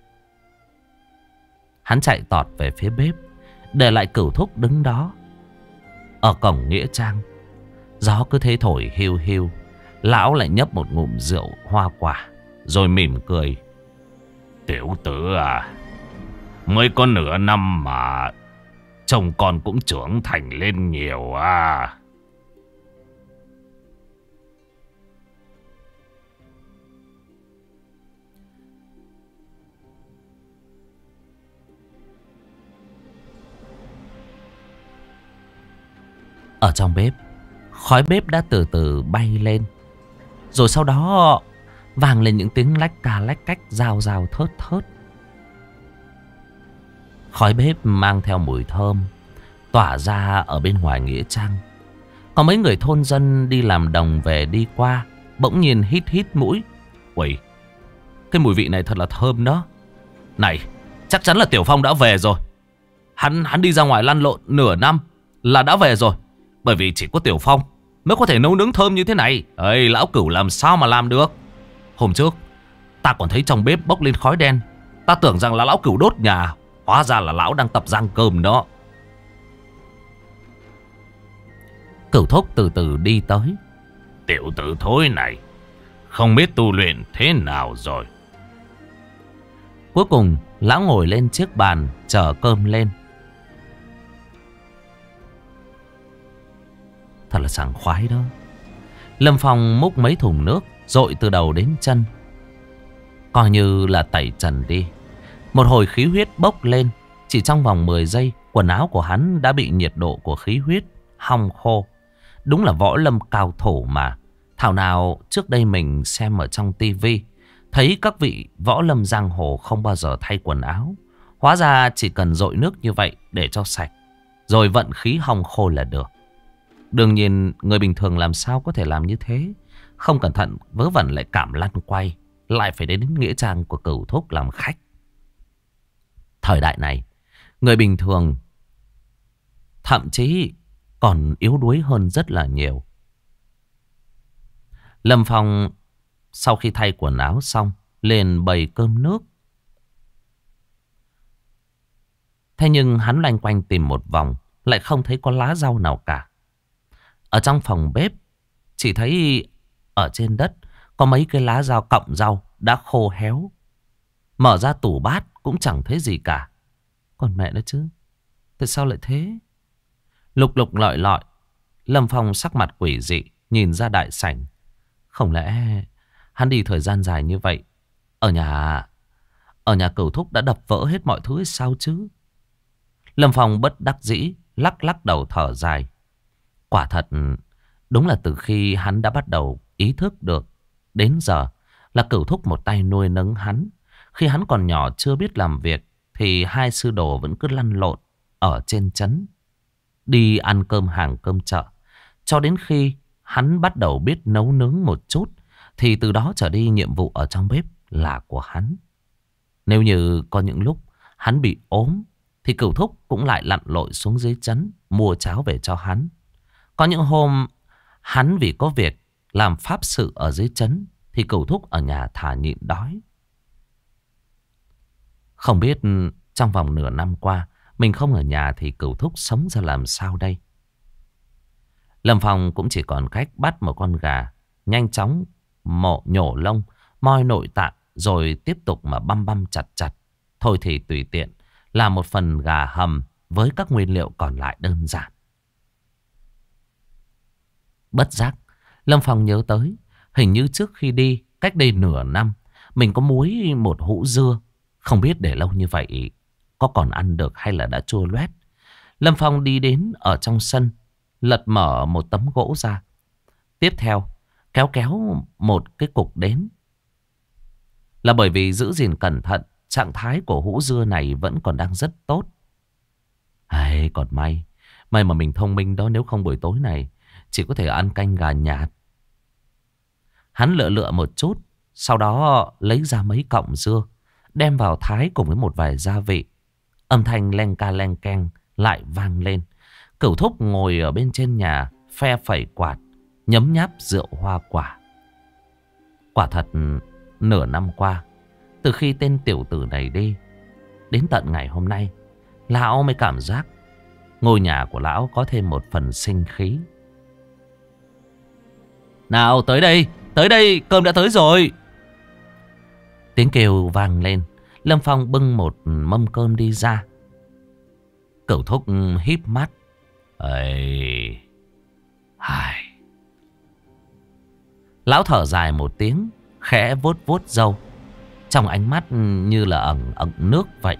Hắn chạy tọt về phía bếp, để lại Cửu Thúc đứng đó. Ở cổng nghĩa trang, gió cứ thế thổi hiu hiu. Lão lại nhấp một ngụm rượu hoa quả, rồi mỉm cười. Tiểu tử à, mới có nửa năm mà chồng con cũng trưởng thành lên nhiều à. Ở trong bếp, khói bếp đã từ từ bay lên. Rồi sau đó vang lên những tiếng lách ca lách cách, rào rào thớt thớt. Khói bếp mang theo mùi thơm tỏa ra ở bên ngoài nghĩa trang. Có mấy người thôn dân đi làm đồng về đi qua, bỗng nhiên hít hít mũi. Uầy, cái mùi vị này thật là thơm đó. Này, chắc chắn là Tiểu Phong đã về rồi. Hắn đi ra ngoài lăn lộn nửa năm là đã về rồi. Bởi vì chỉ có Tiểu Phong mới có thể nấu nướng thơm như thế này. Ê, lão Cửu làm sao mà làm được. Hôm trước ta còn thấy trong bếp bốc lên khói đen. Ta tưởng rằng là lão Cửu đốt nhà, hóa ra là lão đang tập rang cơm đó. Cửu Thúc từ từ đi tới. Tiểu tử thối này, không biết tu luyện thế nào rồi. Cuối cùng lão ngồi lên chiếc bàn chờ cơm lên. Thật là sảng khoái đó. Lâm Phong múc mấy thùng nước dội từ đầu đến chân, coi như là tẩy trần đi. Một hồi khí huyết bốc lên. Chỉ trong vòng 10 giây, quần áo của hắn đã bị nhiệt độ của khí huyết hong khô. Đúng là võ lâm cao thủ mà. Thảo nào trước đây mình xem ở trong tivi, thấy các vị võ lâm giang hồ không bao giờ thay quần áo. Hóa ra chỉ cần dội nước như vậy để cho sạch, rồi vận khí hong khô là được. Đương nhiên người bình thường làm sao có thể làm như thế. Không cẩn thận vớ vẩn lại cảm lăn quay, lại phải đến nghĩa trang của Cửu Thúc làm khách. Thời đại này, người bình thường thậm chí còn yếu đuối hơn rất là nhiều. Lâm Phong sau khi thay quần áo xong, liền bày cơm nước. Thế nhưng hắn loanh quanh tìm một vòng, lại không thấy có lá rau nào cả. Ở trong phòng bếp, chỉ thấy ở trên đất có mấy cái lá rau, cọng rau đã khô héo. Mở ra tủ bát cũng chẳng thấy gì cả. Còn mẹ nó chứ, tại sao lại thế? Lục lục lọi lọi, Lâm Phong sắc mặt quỷ dị nhìn ra đại sảnh. Không lẽ hắn đi thời gian dài như vậy, ở nhà Cửu Thúc đã đập vỡ hết mọi thứ hay sao chứ? Lâm Phong bất đắc dĩ lắc lắc đầu thở dài. Quả thật, đúng là từ khi hắn đã bắt đầu ý thức được đến giờ là Cửu Thúc một tay nuôi nấng hắn. Khi hắn còn nhỏ chưa biết làm việc thì hai sư đồ vẫn cứ lăn lộn ở trên trấn, đi ăn cơm hàng cơm chợ. Cho đến khi hắn bắt đầu biết nấu nướng một chút thì từ đó trở đi nhiệm vụ ở trong bếp là của hắn. Nếu như có những lúc hắn bị ốm thì Cửu Thúc cũng lại lặn lội xuống dưới trấn mua cháo về cho hắn. Có những hôm hắn vì có việc làm pháp sự ở dưới trấn thì Cửu Thúc ở nhà thà nhịn đói. Không biết trong vòng nửa năm qua mình không ở nhà thì Cửu Thúc sống ra làm sao đây? Lâm Phong cũng chỉ còn cách bắt một con gà, nhanh chóng nhổ lông, moi nội tạng, rồi tiếp tục mà băm băm chặt chặt. Thôi thì tùy tiện làm một phần gà hầm với các nguyên liệu còn lại đơn giản. Bất giác, Lâm Phong nhớ tới, hình như trước khi đi, cách đây nửa năm, mình có muối một hũ dưa. Không biết để lâu như vậy có còn ăn được hay là đã chua loét. Lâm Phong đi đến ở trong sân, lật mở một tấm gỗ ra. Tiếp theo, kéo một cái cục đến. Là bởi vì giữ gìn cẩn thận, trạng thái của hũ dưa này vẫn còn đang rất tốt. Hay, còn may mà mình thông minh đó, nếu không buổi tối này chỉ có thể ăn canh gà nhạt. Hắn lựa một chút, sau đó lấy ra mấy cọng dưa, đem vào thái cùng với một vài gia vị. Âm thanh leng ca leng keng lại vang lên. Cửu Thúc ngồi ở bên trên nhà, phe phẩy quạt, nhấm nháp rượu hoa quả. Quả thật, nửa năm qua, từ khi tên tiểu tử này đi, đến tận ngày hôm nay, lão mới cảm giác ngôi nhà của lão có thêm một phần sinh khí. Nào tới đây, cơm đã tới rồi. Tiếng kêu vang lên. Lâm Phong bưng một mâm cơm đi ra. Cửu Thúc híp mắt. Ây... Ai... Lão thở dài một tiếng, khẽ vuốt vuốt râu. Trong ánh mắt như là ẩn ẩn nước vậy.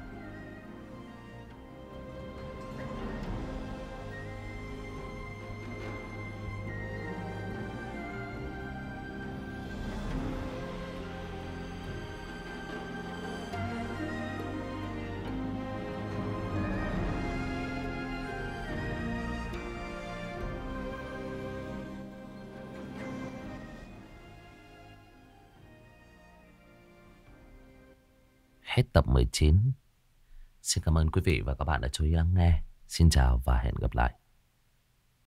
Hết tập 19. Xin cảm ơn quý vị và các bạn đã chú ý lắng nghe. Xin chào và hẹn gặp lại.